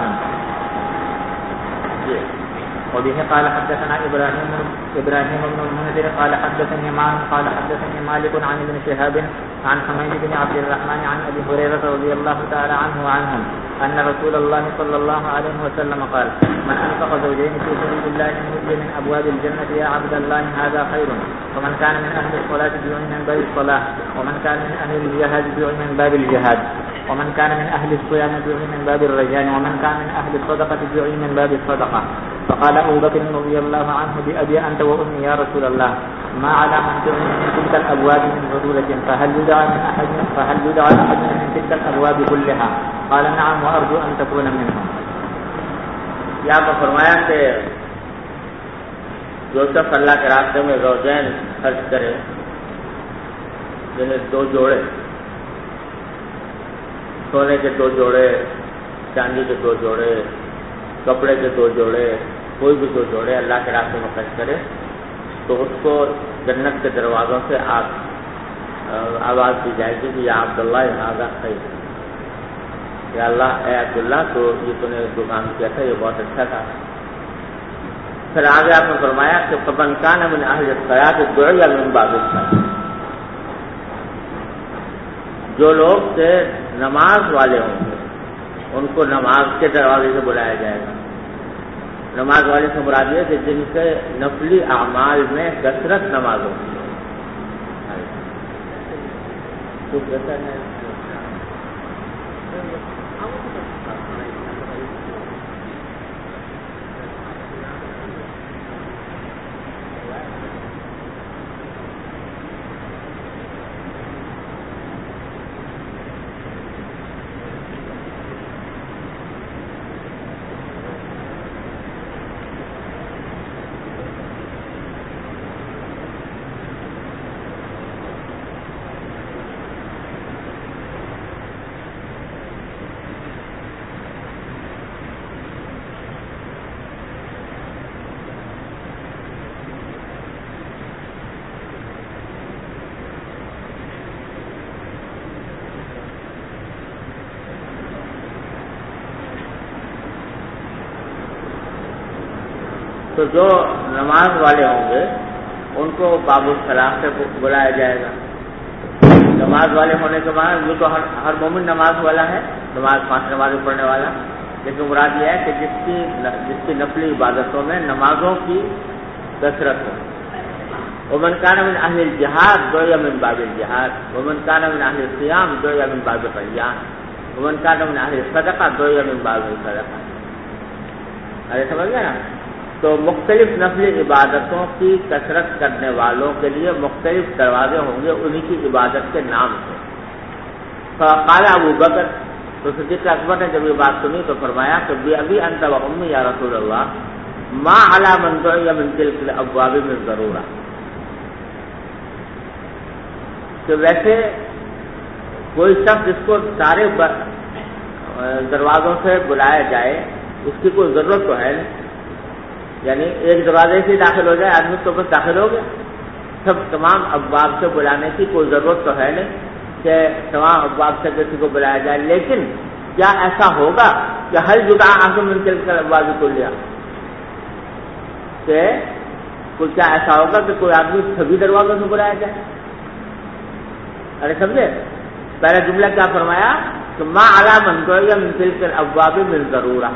وبه قال حدثنا ابراهيم بن المنذر قال حدثني مالك عن ابن شهاب عن حميد بن عبد الرحمن عن ابي هريرة رضي الله تعالى عنه وعنهم ان رسول الله صلى الله عليه وسلم قال من انفق زوجين في سبيل الله يهدي من ابواب الجنة يا عبد الله هذا خير. ومن كان من اهل الصلاة دعي من باب الصلاة ومن كان من اهل الجهاد دعي من باب الجهاد ومن كان من اهل الصيام دعي من باب الرجاء ومن كان من اهل الصدقة دعي من باب الصدقة. فقال ابو بكر رضي الله عنه بأبي انت وامي يا رسول الله ما على من دعي من تلك الابواب من ضرورة فهل يدعى احد من تلك الابواب كلها؟ قال نعم وارجو ان تكون منهم. یہاں پر فرمایا کہ جو شخص اللہ کے راستے میں زوجین خرچ کرے جنہیں 2 جوڑے سونے کے 2 جوڑے چاندی کے 2 جوڑے کپڑے کے 2 جوڑے کوئی بھی 2 جوڑے اللہ کے راستے میں خرچ کرے تو اس کو جنت کے دروازوں سے آواز دی جائے گی کہ یا عبداللہ ہذا خیر. یا اللہ اے عبداللہ تو یہ تو نے جو کام کیا تھا یہ بہت اچھا تھا. پھر آگے آپ نے فرمایا کہ فمن کان من اہل الصلاۃ دعی من باب الصلاۃ. جو لوگ سے نماز والے ہوں گے ان کو نماز کے دروازے سے بلایا جائے گا. نماز والے سے مراد یہ کہ جن کے نفلی اعمال میں کثرت نماز ہوتی ہے. تو جو نماز والے ہوں گے ان کو باب الصلاۃ سے بلایا جائے گا. نماز والے ہونے کے بعد یہ تو ہر مومن نماز والا ہے, نماز 5 نمازیں پڑھنے والا, لیکن مراد یہ ہے کہ جس کی نفلی عبادتوں میں نمازوں کی کثرت ہو. ومن كان من اهل الجهاد دعي من باب الجهاد ومن كان من اهل الصيام دعي من باب الريان ومن كان من اهل الصدقه دعي من باب الصدقه. ارے سمجھ گئے نا؟ تو مختلف نفلی عبادتوں کی کثرت کرنے والوں کے لیے مختلف دروازے ہوں گے انہی کی عبادت کے نام سے. قال ابو بکر, تو صدیق اکبر نے جب یہ بات سنی تو فرمایا کہ ابی انت و امی یا رسول اللہ ما علی من دعی من تلک الابواب من ضرورہ. کہ ویسے کوئی شخص جس کو سارے دروازوں سے بلایا جائے اس کی کوئی ضرورت تو ہے نہیں, یعنی ایک دروازے سے داخل ہو جائے آدمی تو بس داخل ہو گیا, سب تمام ابواب سے بلانے کی کوئی ضرورت تو ہے نہیں کہ تمام ابواب سے کسی کو بلایا جائے، لیکن کیا ایسا ہوگا کہ ہر جدا آسم من تلک الابواب کلیہا، کہ کوئی کیا ایسا ہوگا کہ کوئی آدمی سبھی دروازوں سے بلایا جائے؟ ارے سمجھے، پہلا جملہ کیا فرمایا کہ ما علی من دعی من تلک الابواب من ضرورہ،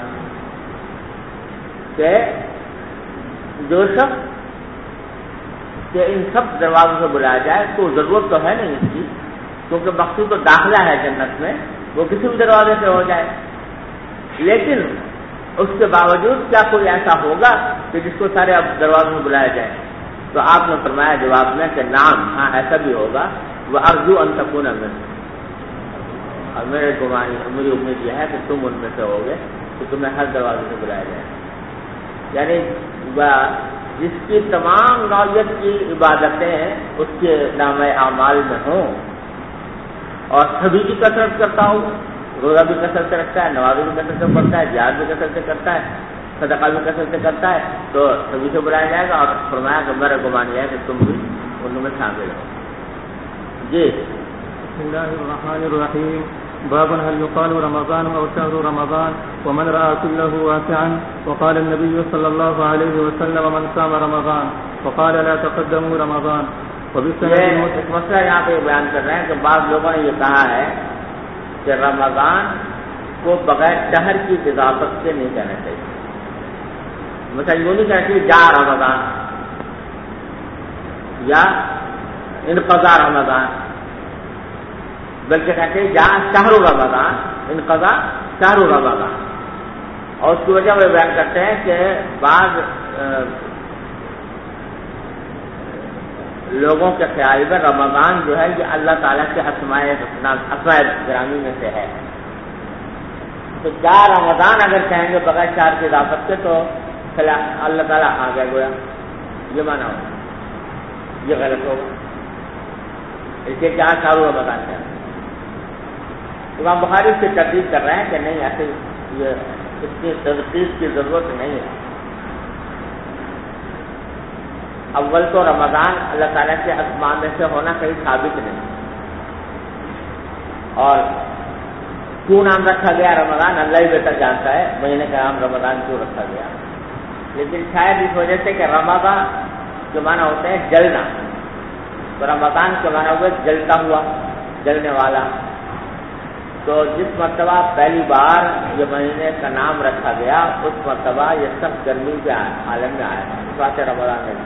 کہ جو شخص کہ ان سب دروازوں سے بلایا جائے تو ضرورت تو ہے نہیں اس کی، کیونکہ مقصود تو داخلہ ہے جنت میں، وہ کسی بھی دروازے سے ہو جائے، لیکن اس کے باوجود کیا کوئی ایسا ہوگا کہ جس کو سارے دروازوں میں بلایا جائے؟ تو آپ نے فرمایا جواب میں کہ نعم، ہاں ایسا بھی ہوگا، وہ ارجو ان تکون من، اور میری امید یہ ہے کہ تم ان میں سے ہوگے کہ تمہیں ہر دروازے سے بلایا جائے، یعنی جس کی تمام نوعیت کی عبادتیں اس کے نام اعمال میں ہوں اور سبھی کی کثرت کرتا ہوں، روزہ بھی کثرت سے رکھتا ہے، نماز بھی کثرت سے پڑھتا ہے، جہاد بھی کثرت سے کرتا ہے، صدقہ بھی کثرت سے کرتا ہے، تو سبھی سے بلایا جائے گا، اور فرمایا کہ میرا گمان یہ ہے کہ تم بھی ان میں شامل ہو۔ جی بسم اللہ الرحمن الرحیم، باب هل يقال رمضان او شهر رمضان ومن راى كله واسعا، وقال النبي صلى الله عليه وسلم من صام رمضان وقال لا تقدموا رمضان۔ یہ ایک مسئلہ یہاں پہ بیان کر رہے ہیں کہ بعض لوگوں نے یہ کہا ہے کہ رمضان کو بغیر شہر کی اضافت سے نہیں کہنا چاہیے، مثلا یوں نہیں کہنا چاہیے جا رمضان یا انقضا رمضان، بلکہ کہتے ہیں جا شہر رمضان، انقضا شہر رمضان، اور اس کی وجہ وہ بیان کرتے ہیں کہ بعض لوگوں کے خیال میں رمضان جو ہے یہ اللہ تعالیٰ کے اسماء گرامی میں سے ہے، تو جا رمضان اگر کہیں گے بغیر شہر کی اضافت سے تو اللہ تعالیٰ آ گیا گویا، یہ مانا ہوگا، یہ غلط ہوگا، اس لیے کیا شہر رمضان ہے۔ امام بخاری سے تردید کر رہے ہیں کہ نہیں، ایسے یہ اس کی تدقیق کی ضرورت نہیں ہے۔ اول تو رمضان اللہ تعالیٰ کے اسماء میں سے ہونا کہیں ثابت نہیں، اور کیوں نام رکھا گیا رمضان اللہ ہی بہتر جانتا ہے مہینے کا نام رمضان کیوں رکھا گیا، لیکن شاید اس وجہ سے کہ رمضان کے معنی ہوتے ہیں جلنا، تو رمضان کے معنی ہوئے جلتا ہوا، جلنے والا، تو جس مرتبہ پہلی بار یہ مہینے کا نام رکھا گیا اس مرتبہ یہ سخت گرمی کے عالم میں آیا، اس واسطے رمضان میں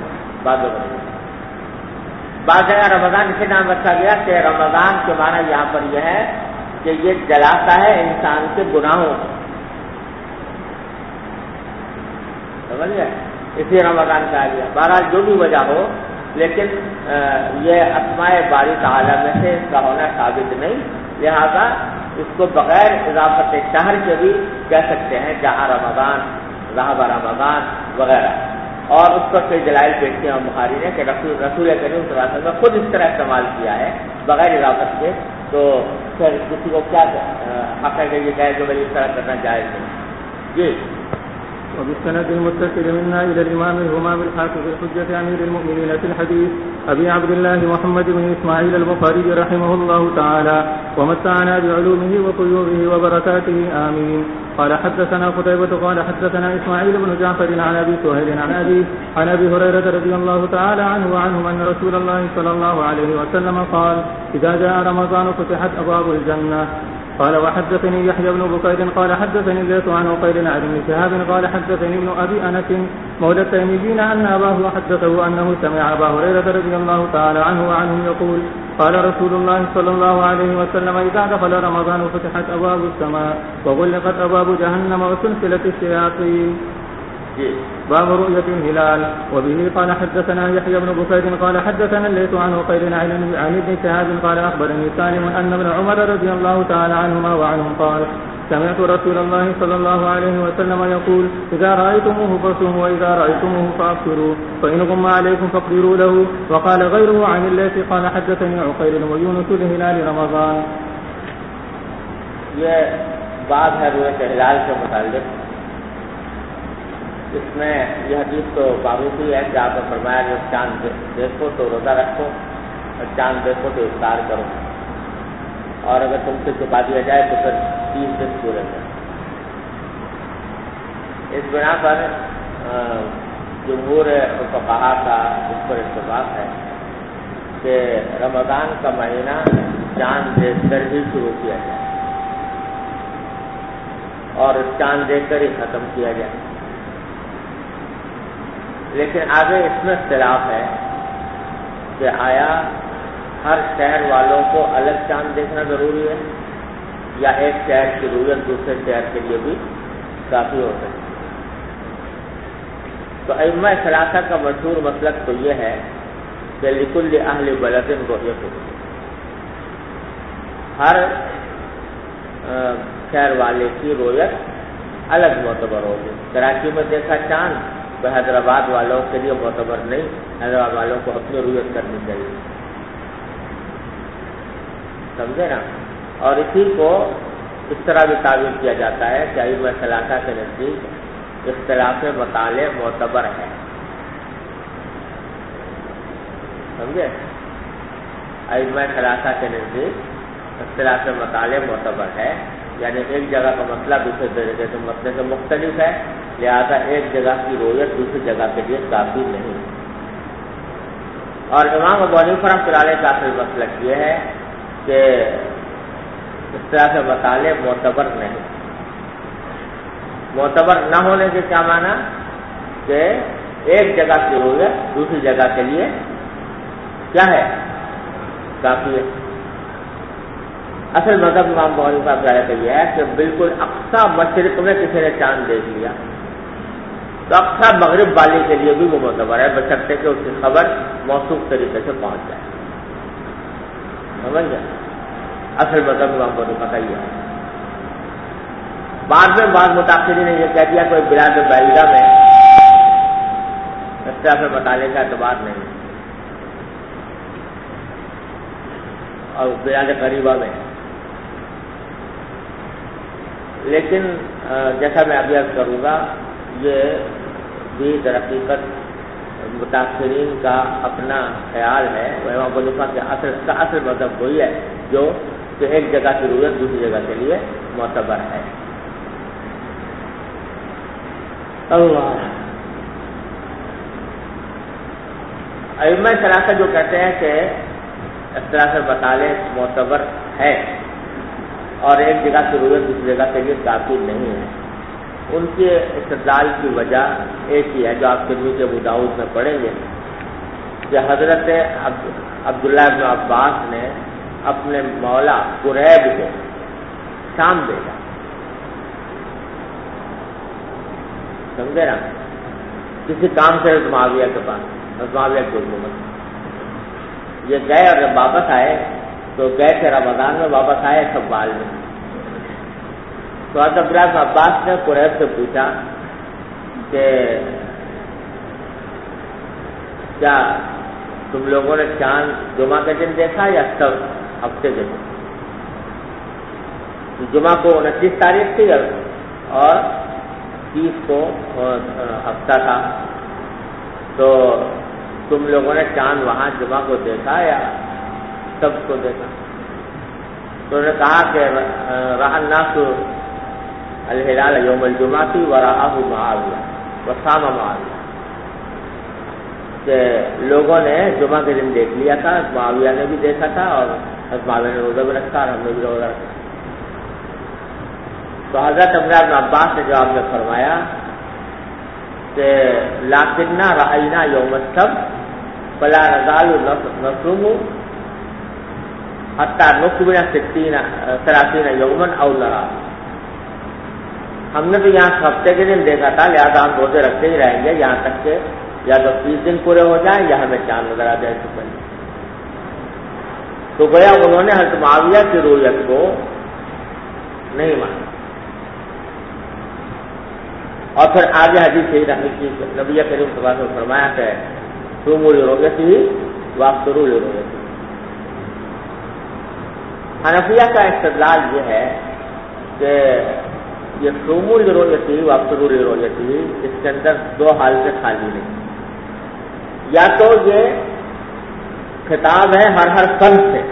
بعض جگہ رمضان اسے نام رکھا گیا کہ رمضان کے معنی یہاں پر یہ ہے کہ یہ جلاتا ہے انسان کے گناہوں کو، سمجھ گئے، اسی رمضان کہا گیا۔ بہرحال جو بھی وجہ ہو، لیکن یہ اسماء باری تعالیٰ میں سے اس کا ہونا ثابت نہیں، لہذا اس کو بغیر اضافت شہر کے بھی کہہ سکتے ہیں، جہاں رمضان، ذهب رمضان وغیرہ، اور اس پر کئی دلائل پیش کیے ہیں بخاری نے کہ رسول کریم صلی اللہ علیہ وسلم نے خود اس طرح استعمال کیا ہے بغیر اضافت کے، تو پھر کسی کو کیا حق ہے کہ یہ کہے کہ بھائی اس طرح کرنا جائز نہیں۔ جی وبالسند المتصل منا إلى الإمام الهمام الحافظ الحجة أمير المؤمنين في الحديث أبي عبد الله محمد بن إسماعيل البخاري رحمه الله تعالى ومتعنا بعلومه وطيوره وبركاته آمين. قال حدثنا قتيبة قال حدثنا إسماعيل بن جعفر عن أبي سهيل عن أبي هريرة رضي الله تعالى عنه وعنهم أن رسول الله صلى الله عليه وسلم قال إذا جاء رمضان فتحت أبواب الجنة. قال وحدثني يحيى بن بكير قال حدثني الليث عن عقيل عن ابن شهاب قال حدثني ابن ابي انس مولى التيميين ان اباه حدثه انه سمع ابا هريره رضي الله تعالى عنه وعنهم يقول قال رسول الله صلى الله عليه وسلم اذا دخل رمضان فتحت ابواب السماء وغلقت ابواب جهنم وسلسلت الشياطين. باب رؤية الهلال. وبه قال حدثنا يحيى بن بكير قال حدثنا الليث عن عقيل عن ابن شهاب قال أخبرني سالم أن ابن عمر رضي الله تعالى عنهما وعنهم قال سمعت رسول الله صلى الله عليه وسلم يقول إذا رأيتموه فصوموا وإذا رأيتموه فأفطروا فإن غم عليكم فاقدروا له. وقال غيره عن الليث قال حدثني عقيل ويونس الهلال رمضان. یہ بات ہے رؤية الهلال کے متعلق اس میں یہ حدیث تو باوجود ہے کہ آپ نے فرمایا کہ چاند دیکھو تو روزہ رکھو اور چاند دیکھو تو افطار کرو، اور اگر تم سے چھپا دیا جائے تو پھر 30 دن پورے کرو۔ اس بنا پر جمہور فقہا کا اس پر اتفاق ہے کہ رمضان کا مہینہ چاند دیکھ کر ہی شروع کیا جائے اور چاند دیکھ کر ہی ختم کیا جائے۔ لیکن آگے اس میں اختلاف ہے کہ آیا ہر شہر والوں کو الگ چاند دیکھنا ضروری ہے یا ایک شہر کی رویت دوسرے شہر کے لیے بھی کافی ہو سکتی ہے؟ تو ائمہ ثلاثہ کا مشہور مسلک تو یہ ہے کہ لکل اہل بلد رؤیت، ہر شہر والے کی رویت الگ معتبر ہوگی۔ کراچی میں دیکھا چاند تو حیدرآباد والوں کے لیے معتبر نہیں، حیدرآباد والوں کو اپنی رویت کرنی چاہیے، سمجھے نا؟ اور اسی کو اس طرح بھی تعبیر کیا جاتا ہے کہ ائمہ ثلاثہ کے نزدیک اختلاف مطالع معتبر ہے، سمجھے؟ ائمہ ثلاثہ کے نزدیک اختلاف مطالع معتبر ہے، یعنی ایک جگہ کا مسئلہ دوسرے جگہ کے مسئلے سے مختلف ہے، لہذا ایک جگہ کی رویت دوسری جگہ کے لیے کافی نہیں۔ اور امام ابو حنیفہ رحمۃ اللہ علیہ کا اصل مسلک یہ ہے کہ اختلاف مطالع معتبر نہیں۔ معتبر نہ ہونے کے کیا معنی کہ ایک جگہ کی رویت دوسری جگہ کے لیے کیا ہے؟ کافی ہے۔ اصل مذہب امام ابو حنیفہ کا یہ ہے کہ بالکل اقصی مشرق میں کسی نے چاند دیکھ لیا تو اقصی مغرب والی کے لیے بھی وہ معتبر ہے، بشرطے کہ اس کی خبر موثوق طریقے سے پہنچ جائے، سمجھ گئے؟ اصل مذہب امام ابو حنیفہ کا یہ ہے۔ بعد میں بعض متاثرین نے یہ کہہ دیا کوئی بلاد بعیدہ میں اختلاف مطالعے کا اعتبار نہیں اور بلاد قریبہ میں، لیکن جیسا میں ابھی عرض کروں گا یہ بھی در حقیقت متاثرین کا اپنا خیال ہے۔ امام ابو حنیفہ کا اصل مذہب وہی ہے جو کہ ایک جگہ کی رویت دوسری جگہ کے لیے معتبر ہے۔ اللہ ائمہ ثلاثہ جو کہتے ہیں کہ اختلاف مطالع معتبر ہے اور ایک جگہ کی رویت دوسری جگہ کے لیے کافی نہیں ہے، ان کے استدلال کی وجہ ایک ہی ہے جو آپ ترمذی ابو داؤد میں پڑھیں گے کہ حضرت عبداللہ بن عباس نے اپنے مولا قریب کو شام بھیجا، سمجھے نا؟ کسی کام سے معاویہ کے پاس، معاویہ کی حکومت، یہ گئے اور جب واپس آئے تو گئے تھے رمضان میں، واپس آئے شوال میں۔ تو حضرت عبداللہ بن عباس نے قریب سے پوچھا کہ کیا تم لوگوں نے چاند جمعہ کے دن دیکھا یا سب ہفتے کے دن؟ جمعہ کو 29 تاریخ تھی اور 30 کو ہفتہ تھا، تو تم لوگوں نے چاند وہاں جمعہ کو دیکھا یا سب کو دیکھا؟ تو انہوں نے کہا کہ رأى الناس الہلال یوم الجمعہ ورآہ معاویہ وصام معاویہ، کہ لوگوں نے جمعہ کے دن دیکھ لیا تھا، معاویہ نے بھی دیکھا تھا اور معاویہ نے روزہ بھی رکھا اور ہم نے بھی روزہ رکھا۔ تو حضرت عبداللہ بن عباس نے جواب میں فرمایا کہ لکنہ رأینا یوم السبت فلا نزال نصوم حتی نکمل 30 یوما او نرى، ہم نے تو یہاں ہفتے کے دن دیکھا تھا لہذا ہم روزے رکھتے ہی رہیں گے یہاں تک کہ یا تو 30 دن پورے ہو جائیں یا ہمیں چاند نظر آ جائے۔ تو گویا انہوں نے حضرت معاویہ کی رویت کو نہیں مانا، اور پھر آگے حدیث صحیح رحمت کی نبی کریم صلی اللہ علیہ وسلم نے فرمایا کہ صوموا لرؤیتہ وافطروا لرؤیتہ۔ حنفیہ کا استدلال یہ ہے کہ یہ شمول رؤیتی و ابصروا رؤیتی، اس کے اندر دو حال سے خالی نہیں. یا تو یہ خطاب ہے ہر فرد سے،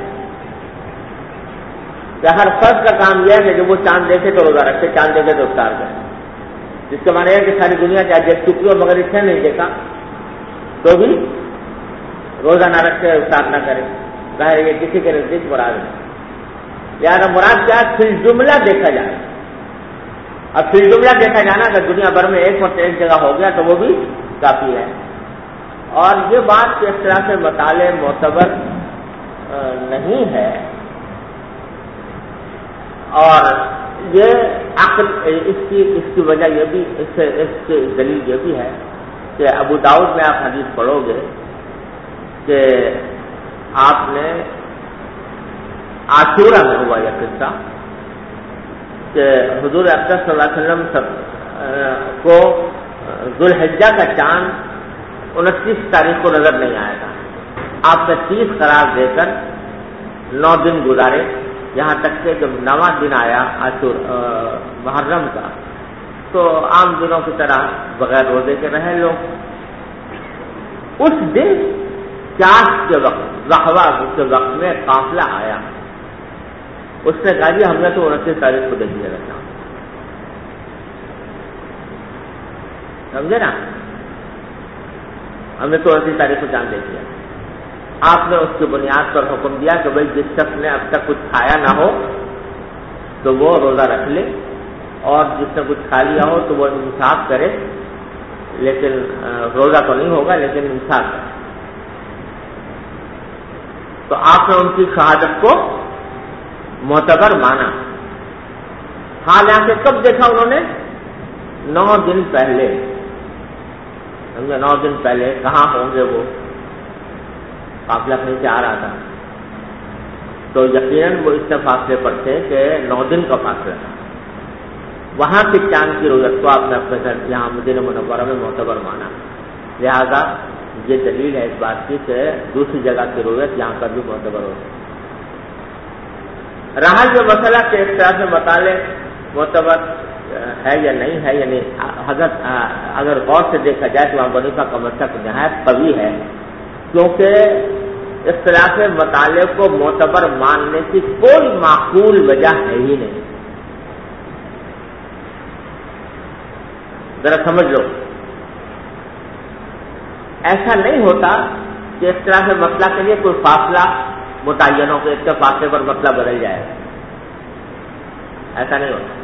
کہ ہر فرد کا کام یہ ہے کہ جب وہ چاند دیکھے تو روزہ رکھے، چاند دیکھے تو افطار کرے. جس کے معنی ہے کہ ساری دنیا چاہے دیکھ چکی ہو مگر اسے نہیں دیکھا تو بھی روزہ نہ رکھے، افطار نہ کرے. ظاہر یہ کسی کے نزدیک مراد ہے. یعنی مراد کیا فی الجملہ دیکھا جائے. اب فی الجملہ دیکھا جانا اگر دنیا بھر میں ایک وقت ایک جگہ ہو گیا تو وہ بھی کافی ہے. اور یہ بات اس طرح سے مطالعے معتبر نہیں ہے. اور یہ عقل اس کی وجہ یہ بھی اس کی دلیل یہ بھی ہے کہ ابو داؤد میں آپ حدیث پڑھو گے کہ آپ نے عاشورہ میں ہوا یہ قصہ کہ حضور اکرم صلی اللہ علیہ وسلم کو ذوالحجہ کا چاند 29 تاریخ کو نظر نہیں آیا تھا. آپ نے 30 قرار دے کر 9 دن گزارے، یہاں تک کہ جب 9واں دن آیا محرم کا تو عام دنوں کی طرح بغیر روزے کے رہے لوگ. اس دن چاش کے وقت رحوا کے وقت میں قافلہ آیا. اس نے کہا جی ہم نے تو 29 تاریخ کو دیکھ لیا تھا. سمجھے نا، ہم نے تو 29 تاریخ کو چاند دیکھ لیا. آپ نے اس کی بنیاد پر حکم دیا کہ بھائی جس شخص نے اب تک کچھ کھایا نہ ہو تو وہ روزہ رکھ لے، اور جس نے کچھ کھا لیا ہو تو وہ انصاف کرے، لیکن روزہ تو نہیں ہوگا لیکن انصاف کرے. تو آپ نے ان کی شہادت کو معتبر مانا. حالانکہ کب دیکھا انہوں نے؟ 9 دن پہلے. سمجھے؟ 9 دن پہلے کہاں ہوں گے وہ؟ قافلہ کہیں سے آ رہا تھا تو یقیناً وہ اس فاصلے پر تھے کہ 9 دن کا فاصلہ تھا. وہاں سے چاند کی رویت کو آپ نے اپنے گھر یہاں مدینہ منورہ میں معتبر مانا. لہذا یہ دلیل ہے اس بات کی کہ دوسری جگہ کی رویت یہاں پر بھی معتبر ہو. رہا جو مسئلہ کہ ایک طرح سے مطالعے معتبر ہے یا نہیں ہے، یعنی حضرت اگر غور سے دیکھا جائے تو وہاں بنیفہ کا مسلک نہایت قوی ہے، کیونکہ اختلاف مطالعے کو معتبر ماننے کی کوئی معقول وجہ ہے ہی نہیں. ذرا سمجھ لو، ایسا نہیں ہوتا کہ اختلاف مسئلہ کے لیے کوئی فاصلہ متعین ہو کہ اس کے فاصلے پر مسئلہ بدل جائے. ایسا نہیں ہوتا.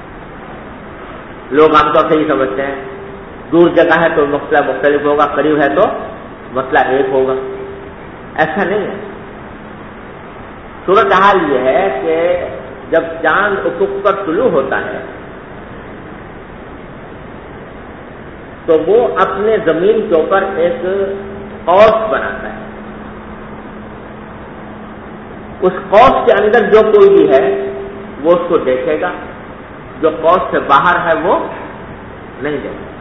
لوگ عام طور سے ہی سمجھتے ہیں دور جگہ ہے تو مسئلہ مختلف ہوگا، قریب ہے تو مسئلہ ایک ہوگا. ایسا نہیں ہے. صورتحال یہ ہے کہ جب چاند افق پر طلوع ہوتا ہے تو وہ اپنے زمین کے اوپر ایک قوس بناتا ہے. اس قوس کے اندر جو کوئی بھی ہے وہ اس کو دیکھے گا، جو قوس سے باہر ہے وہ نہیں دیکھے گا.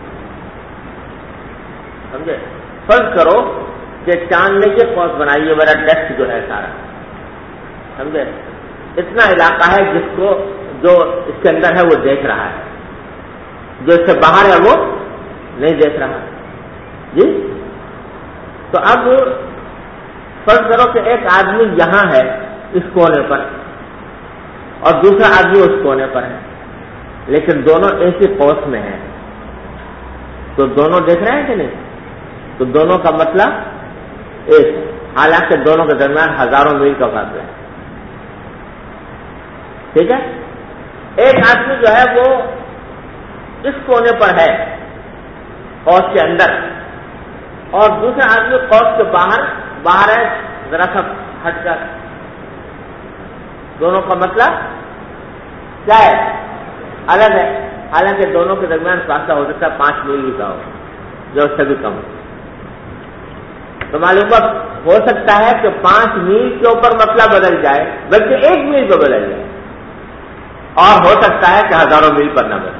سمجھے؟ فرض کرو کہ چاند نے یہ قوس بنائی ہے، میرا ڈیسک جو ہے سارا، سمجھے، اتنا علاقہ ہے جس کو جو اس کے اندر ہے وہ دیکھ رہا ہے، جو اس سے باہر ہے وہ نہیں دیکھ رہا. جی تو اب فرض کرو کہ ایک آدمی یہاں ہے اس کونے پر اور دوسرا آدمی اس کونے پر ہے، لیکن دونوں ایک ہی قوس میں ہیں، تو دونوں دیکھ رہے ہیں کہ نہیں؟ تو دونوں کا مطلب ایک، حالانکہ دونوں کے درمیان ہزاروں میل کا فاصلہ ہے. ٹھیک ہے؟ ایک آدمی جو ہے وہ اس کونے پر ہے قوس کے اندر، اور دوسرا آدمی قوس کے باہر ہے ذرا سا ہٹ کر. دونوں کا مطلب کیا ہے؟ الگ ہے. حالانکہ دونوں کے درمیان فاصلہ ہو سکتا ہے 5 میل کا ہو، جو اس سے بھی کم ہو. تو معلوم ہو سکتا ہے کہ 5 میل کے اوپر مسئلہ بدل جائے، بلکہ 1 میل پہ بدل جائے، اور ہو سکتا ہے کہ ہزاروں میل پر نہ بدلے.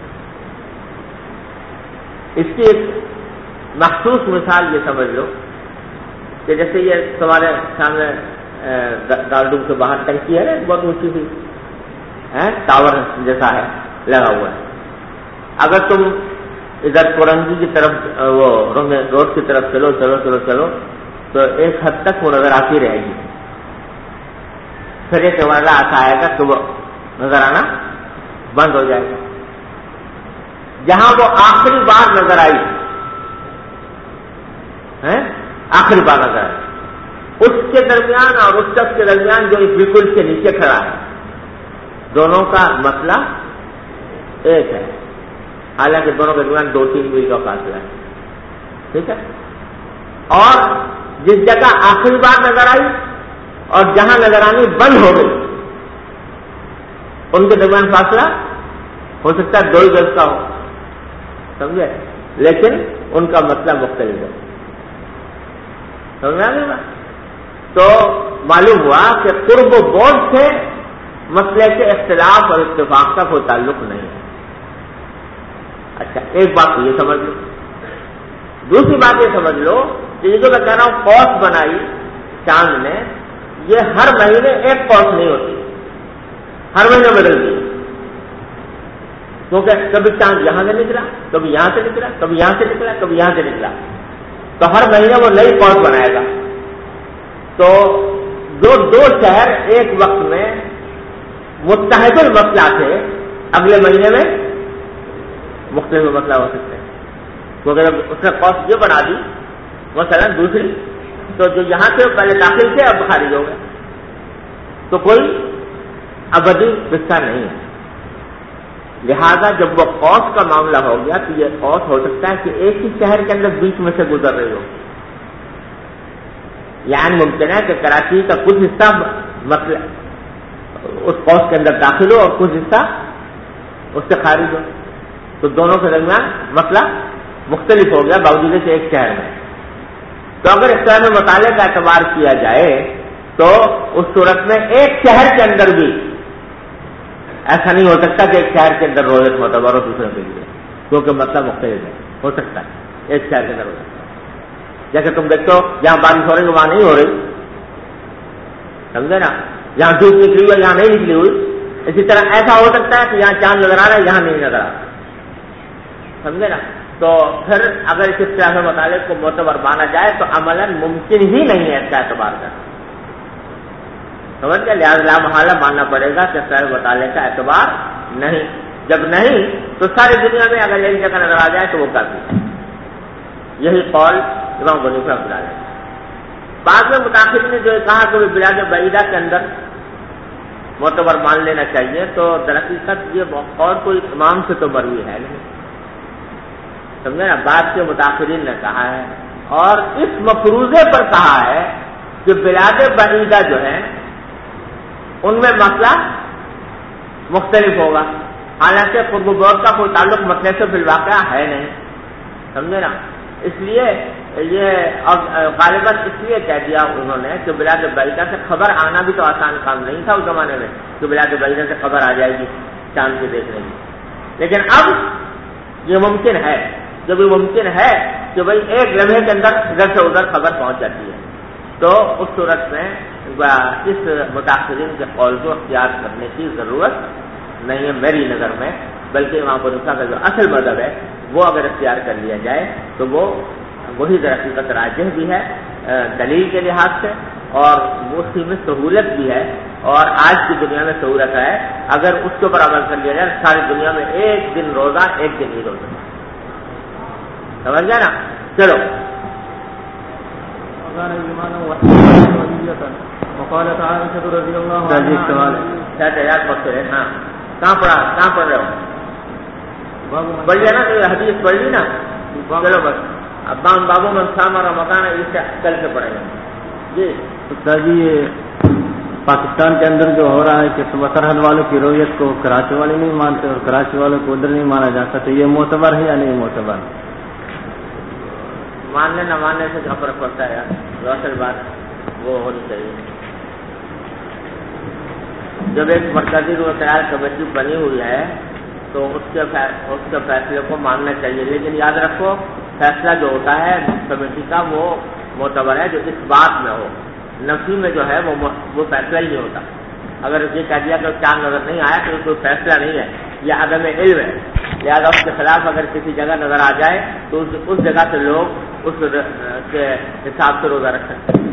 اس کی ایک مخصوص مثال یہ سمجھ لو کہ جیسے یہ تمہارے سامنے دارالعلوم کے باہر ٹنکی ہے نا، بہت اونچی سی ٹاور جیسا ہے، لگا ہوا ہے. اگر تم ادھر کورنگی کی طرف وہ روڈ کی طرف چلو چلو چلو چلو تو ایک حد تک وہ نظر آتی رہے گی. پھر ایک مرحلہ ایسا آئے گا کہ وہ نظر آنا بند ہو جائے گا. جہاں وہ آخری بار نظر آئی آخری بار نظر آئی اس کے درمیان اور اس شخص کے درمیان جو اس بالکل کے نیچے کھڑا ہے دونوں کا مسئلہ ایک ہے. حالانکہ دونوں کے درمیان 2-3 میل کا فاصلہ ہے. ٹھیک ہے. اور جس جگہ آخری بار نظر آئی اور جہاں نظر آنی بند ہو گئی ان کے درمیان فاصلہ ہو سکتا ہے 2 گز کا ہو. سمجھے؟ لیکن ان کا مسئلہ مختلف ہے. سمجھ آ گئی نا؟ تو معلوم ہوا کہ قرب و بعد سے مسئلے کے اختلاف اور اتفاق کا کوئی تعلق نہیں ہے. اچھا ایک بات یہ سمجھ لو. دوسری بات یہ سمجھ لو کہ یہ جو میں کہہ رہا ہوں قوس بنائی چاند نے یہ ہر مہینے ایک قوس نہیں ہوتی, ہر مہینے بدلتی ہے. کیونکہ کبھی چاند یہاں سے نکلا, کبھی یہاں سے نکلا, کبھی یہاں سے نکلا, کبھی یہاں سے نکلا, تو ہر مہینے وہ نئی قوس بنائے گا. تو جو 2 شہر ایک وقت میں متحد المسئلہ تھے اگلے مہینے میں مختلف مسئلہ ہو سکتے ہیں. کیونکہ جب اس نے قوس یہ بنا دی مثلا دوسری تو جو یہاں سے پہلے داخل تھے اب خارج ہو گئے, تو کوئی ابدی قصہ نہیں ہے. لہذا جب وہ قوس کا معاملہ ہو گیا تو یہ قوس ہو سکتا ہے کہ ایک ہی شہر کے اندر بیچ میں سے گزر رہی ہو. یعنی ممکن ہے کہ کراچی کا کچھ حصہ اس قوس کے اندر داخل ہو اور کچھ حصہ اس سے خارج ہو, تو دونوں کے درمیان مسئلہ مختلف ہو گیا باوجود کہ ایک شہر میں. تو اگر اس طرح میں مطالعے کا اعتبار کیا جائے تو اس صورت میں ایک شہر کے اندر بھی ایسا نہیں ہو سکتا کہ ایک شہر کے اندر روزت معتبر ہو دوسرے کے لیے, کیونکہ مسئلہ مختلف ہے. ہو سکتا ہے ایک شہر کے اندر ہو سکتا ہے. جیسے تم دیکھتے ہو جہاں بارش ہو رہی ہے وہاں نہیں ہو رہی, سمجھے نا, جہاں دھوپ نکلی ہوئی یہاں نہیں نکلی ہوئی. اسی طرح ایسا ہو سکتا ہے کہ یہاں چاند نظر آ رہا ہے یہاں نہیں نظر آ رہا, سمجھے نا. تو پھر اگر اس طرح سے مطالعے کو معتبر مانا جائے تو عملاً ممکن ہی نہیں ہے اس کا اعتبار کرنا, سمجھ گئے. لہٰذا لا محالہ ماننا پڑے گا کہ اس طرح مطالعے کا اعتبار نہیں. جب نہیں تو ساری دنیا میں اگر ایک جگہ نظر آ جائے تو وہ کافی ہے. یہی قول امام بنی پر بلا ہے. بعض میں متاثرین نے جو کہا کہ وہ بلاد بعیدہ کے اندر معتبر مان لینا چاہیے, تو درحقیقت یہ قول کوئی امام سے تو مروی ہے نہیں, سمجھے نا. بعض کے متاثرین نے کہا ہے اور اس مفروضے پر کہا ہے کہ بلاد بعیدہ جو ہے ان میں مسئلہ مختلف ہوگا, حالانکہ قرب و بعد کا کوئی تعلق مسئلے سے فی الواقع ہے نہیں, سمجھے نا. اس لیے یہ غالباً اس لیے کہہ دیا انہوں نے کہ بلاد بعیدہ سے خبر آنا بھی تو آسان کام نہیں تھا اس زمانے میں کہ بلاد بعیدہ سے خبر آ جائے گی چاند کو دیکھنے کی. لیکن اب یہ ممکن ہے, جب یہ ممکن ہے کہ بھائی ایک لمحے کے اندر ادھر سے ادھر خبر پہنچ جاتی ہے, تو اس صورت میں اس متاثرین کے قول کو اختیار کرنے کی ضرورت نہیں ہے میری نظر میں. بلکہ امام ابو حنیفہ کا جو اصل مذہب ہے وہ اگر اختیار کر لیا جائے تو وہ وہی درحقیقت راجح بھی ہے دلیل کے لحاظ سے, اور اسی میں سہولت بھی ہے, اور آج کی دنیا میں سہولت ہے. اگر اس کے اوپر عمل کر لیا جائے ساری دنیا میں ایک دن روزہ ایک دن ہی روزہ, سمجھ گیا نا. چلو وقالت عائشة رضي الله عنها ہاں کہاں پڑھ رہے ہو؟ پڑھ لیا نا, تو حدیث پڑھ لی نا. چلو بس اب بابو منصام اور رمضان اس سے کل سے پڑھیں گے. جی استاد جی, یہ پاکستان کے اندر جو ہو رہا ہے کہ سرحد والوں کی رویت کو کراچی والے نہیں مانتے اور کراچی والوں کو ادھر نہیں مانا جاتا, تو یہ معتبر ہے یا نہیں معتبر؟ ماننے نہ ماننے سے کیا فرق پڑتا ہے یار, جو اصل بات وہ ہونی چاہیے. جب ایک مرکزی روزگار کمیٹی بنی ہوئی ہے تو اس کے فیصلے کو ماننا چاہیے, لیکن یاد رکھو فیصلہ جو ہوتا ہے کمیٹی کا وہ معتبر ہے جو اس بات میں ہو. نفی میں جو ہے وہ فیصلہ ہی نہیں ہوتا. اگر یہ کہہ دیا کہ چاند نظر نہیں آیا تو کوئی فیصلہ نہیں ہے, یہ عدم علم ہے، لہٰذا اس کے خلاف اگر کسی جگہ نظر آ جائے تو اس جگہ سے لوگ اس کے حساب سے روزہ رکھ سکتے ہیں۔